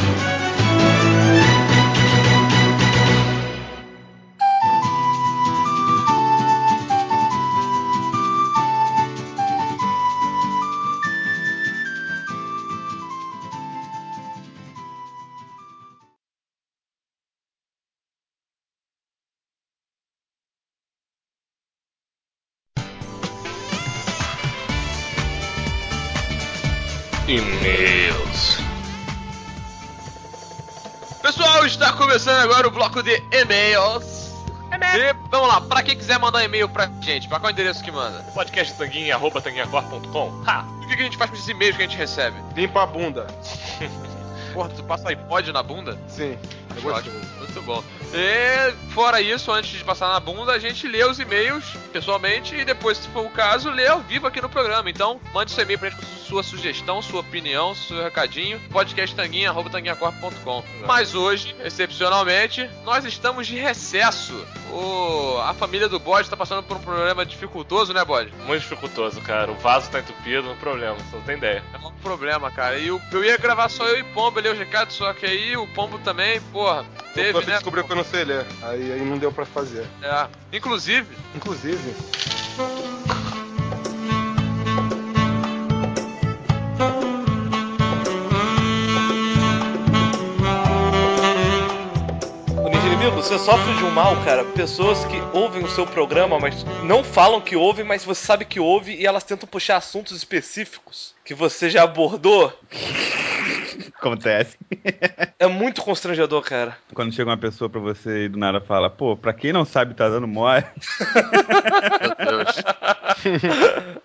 E-mails. Pessoal, está começando agora o bloco de e-mails. E vamos lá, pra quem quiser mandar e-mail pra gente, pra qual endereço que manda? Podcasttanguinha@tanguinhacorp.com. O que a gente faz com esses e-mails que a gente recebe? Limpa a bunda. Porra, tu passa iPod na bunda? Sim. Eu gosto. Muito bom. E fora isso, antes de passar na bunda, a gente lê os e-mails pessoalmente e depois, se for o caso, lê ao vivo aqui no programa. Então, mande seu e-mail pra gente com sua sugestão, sua opinião, seu recadinho, podcasttanguinha@tanguinhacorp.com. Mas hoje, excepcionalmente, nós estamos de recesso. A família do Bode tá passando por um problema dificultoso, né, Bode? Muito dificultoso, cara. O vaso tá entupido, um problema, você não tem ideia. É um problema, cara. E eu ia gravar só eu e Pombo, ler os recados, só que aí o Pombo também, porra, teve, né? Descobriu que eu não sei ler. Aí não deu pra fazer. É. Inclusive, amigo, você sofre de um mal, cara. Pessoas que ouvem o seu programa, mas não falam que ouvem, mas você sabe que ouve e elas tentam puxar assuntos específicos que você já abordou. Acontece. É muito constrangedor, cara. Quando chega uma pessoa pra você e do nada fala, pô, pra quem não sabe tá dando mole. Meu Deus.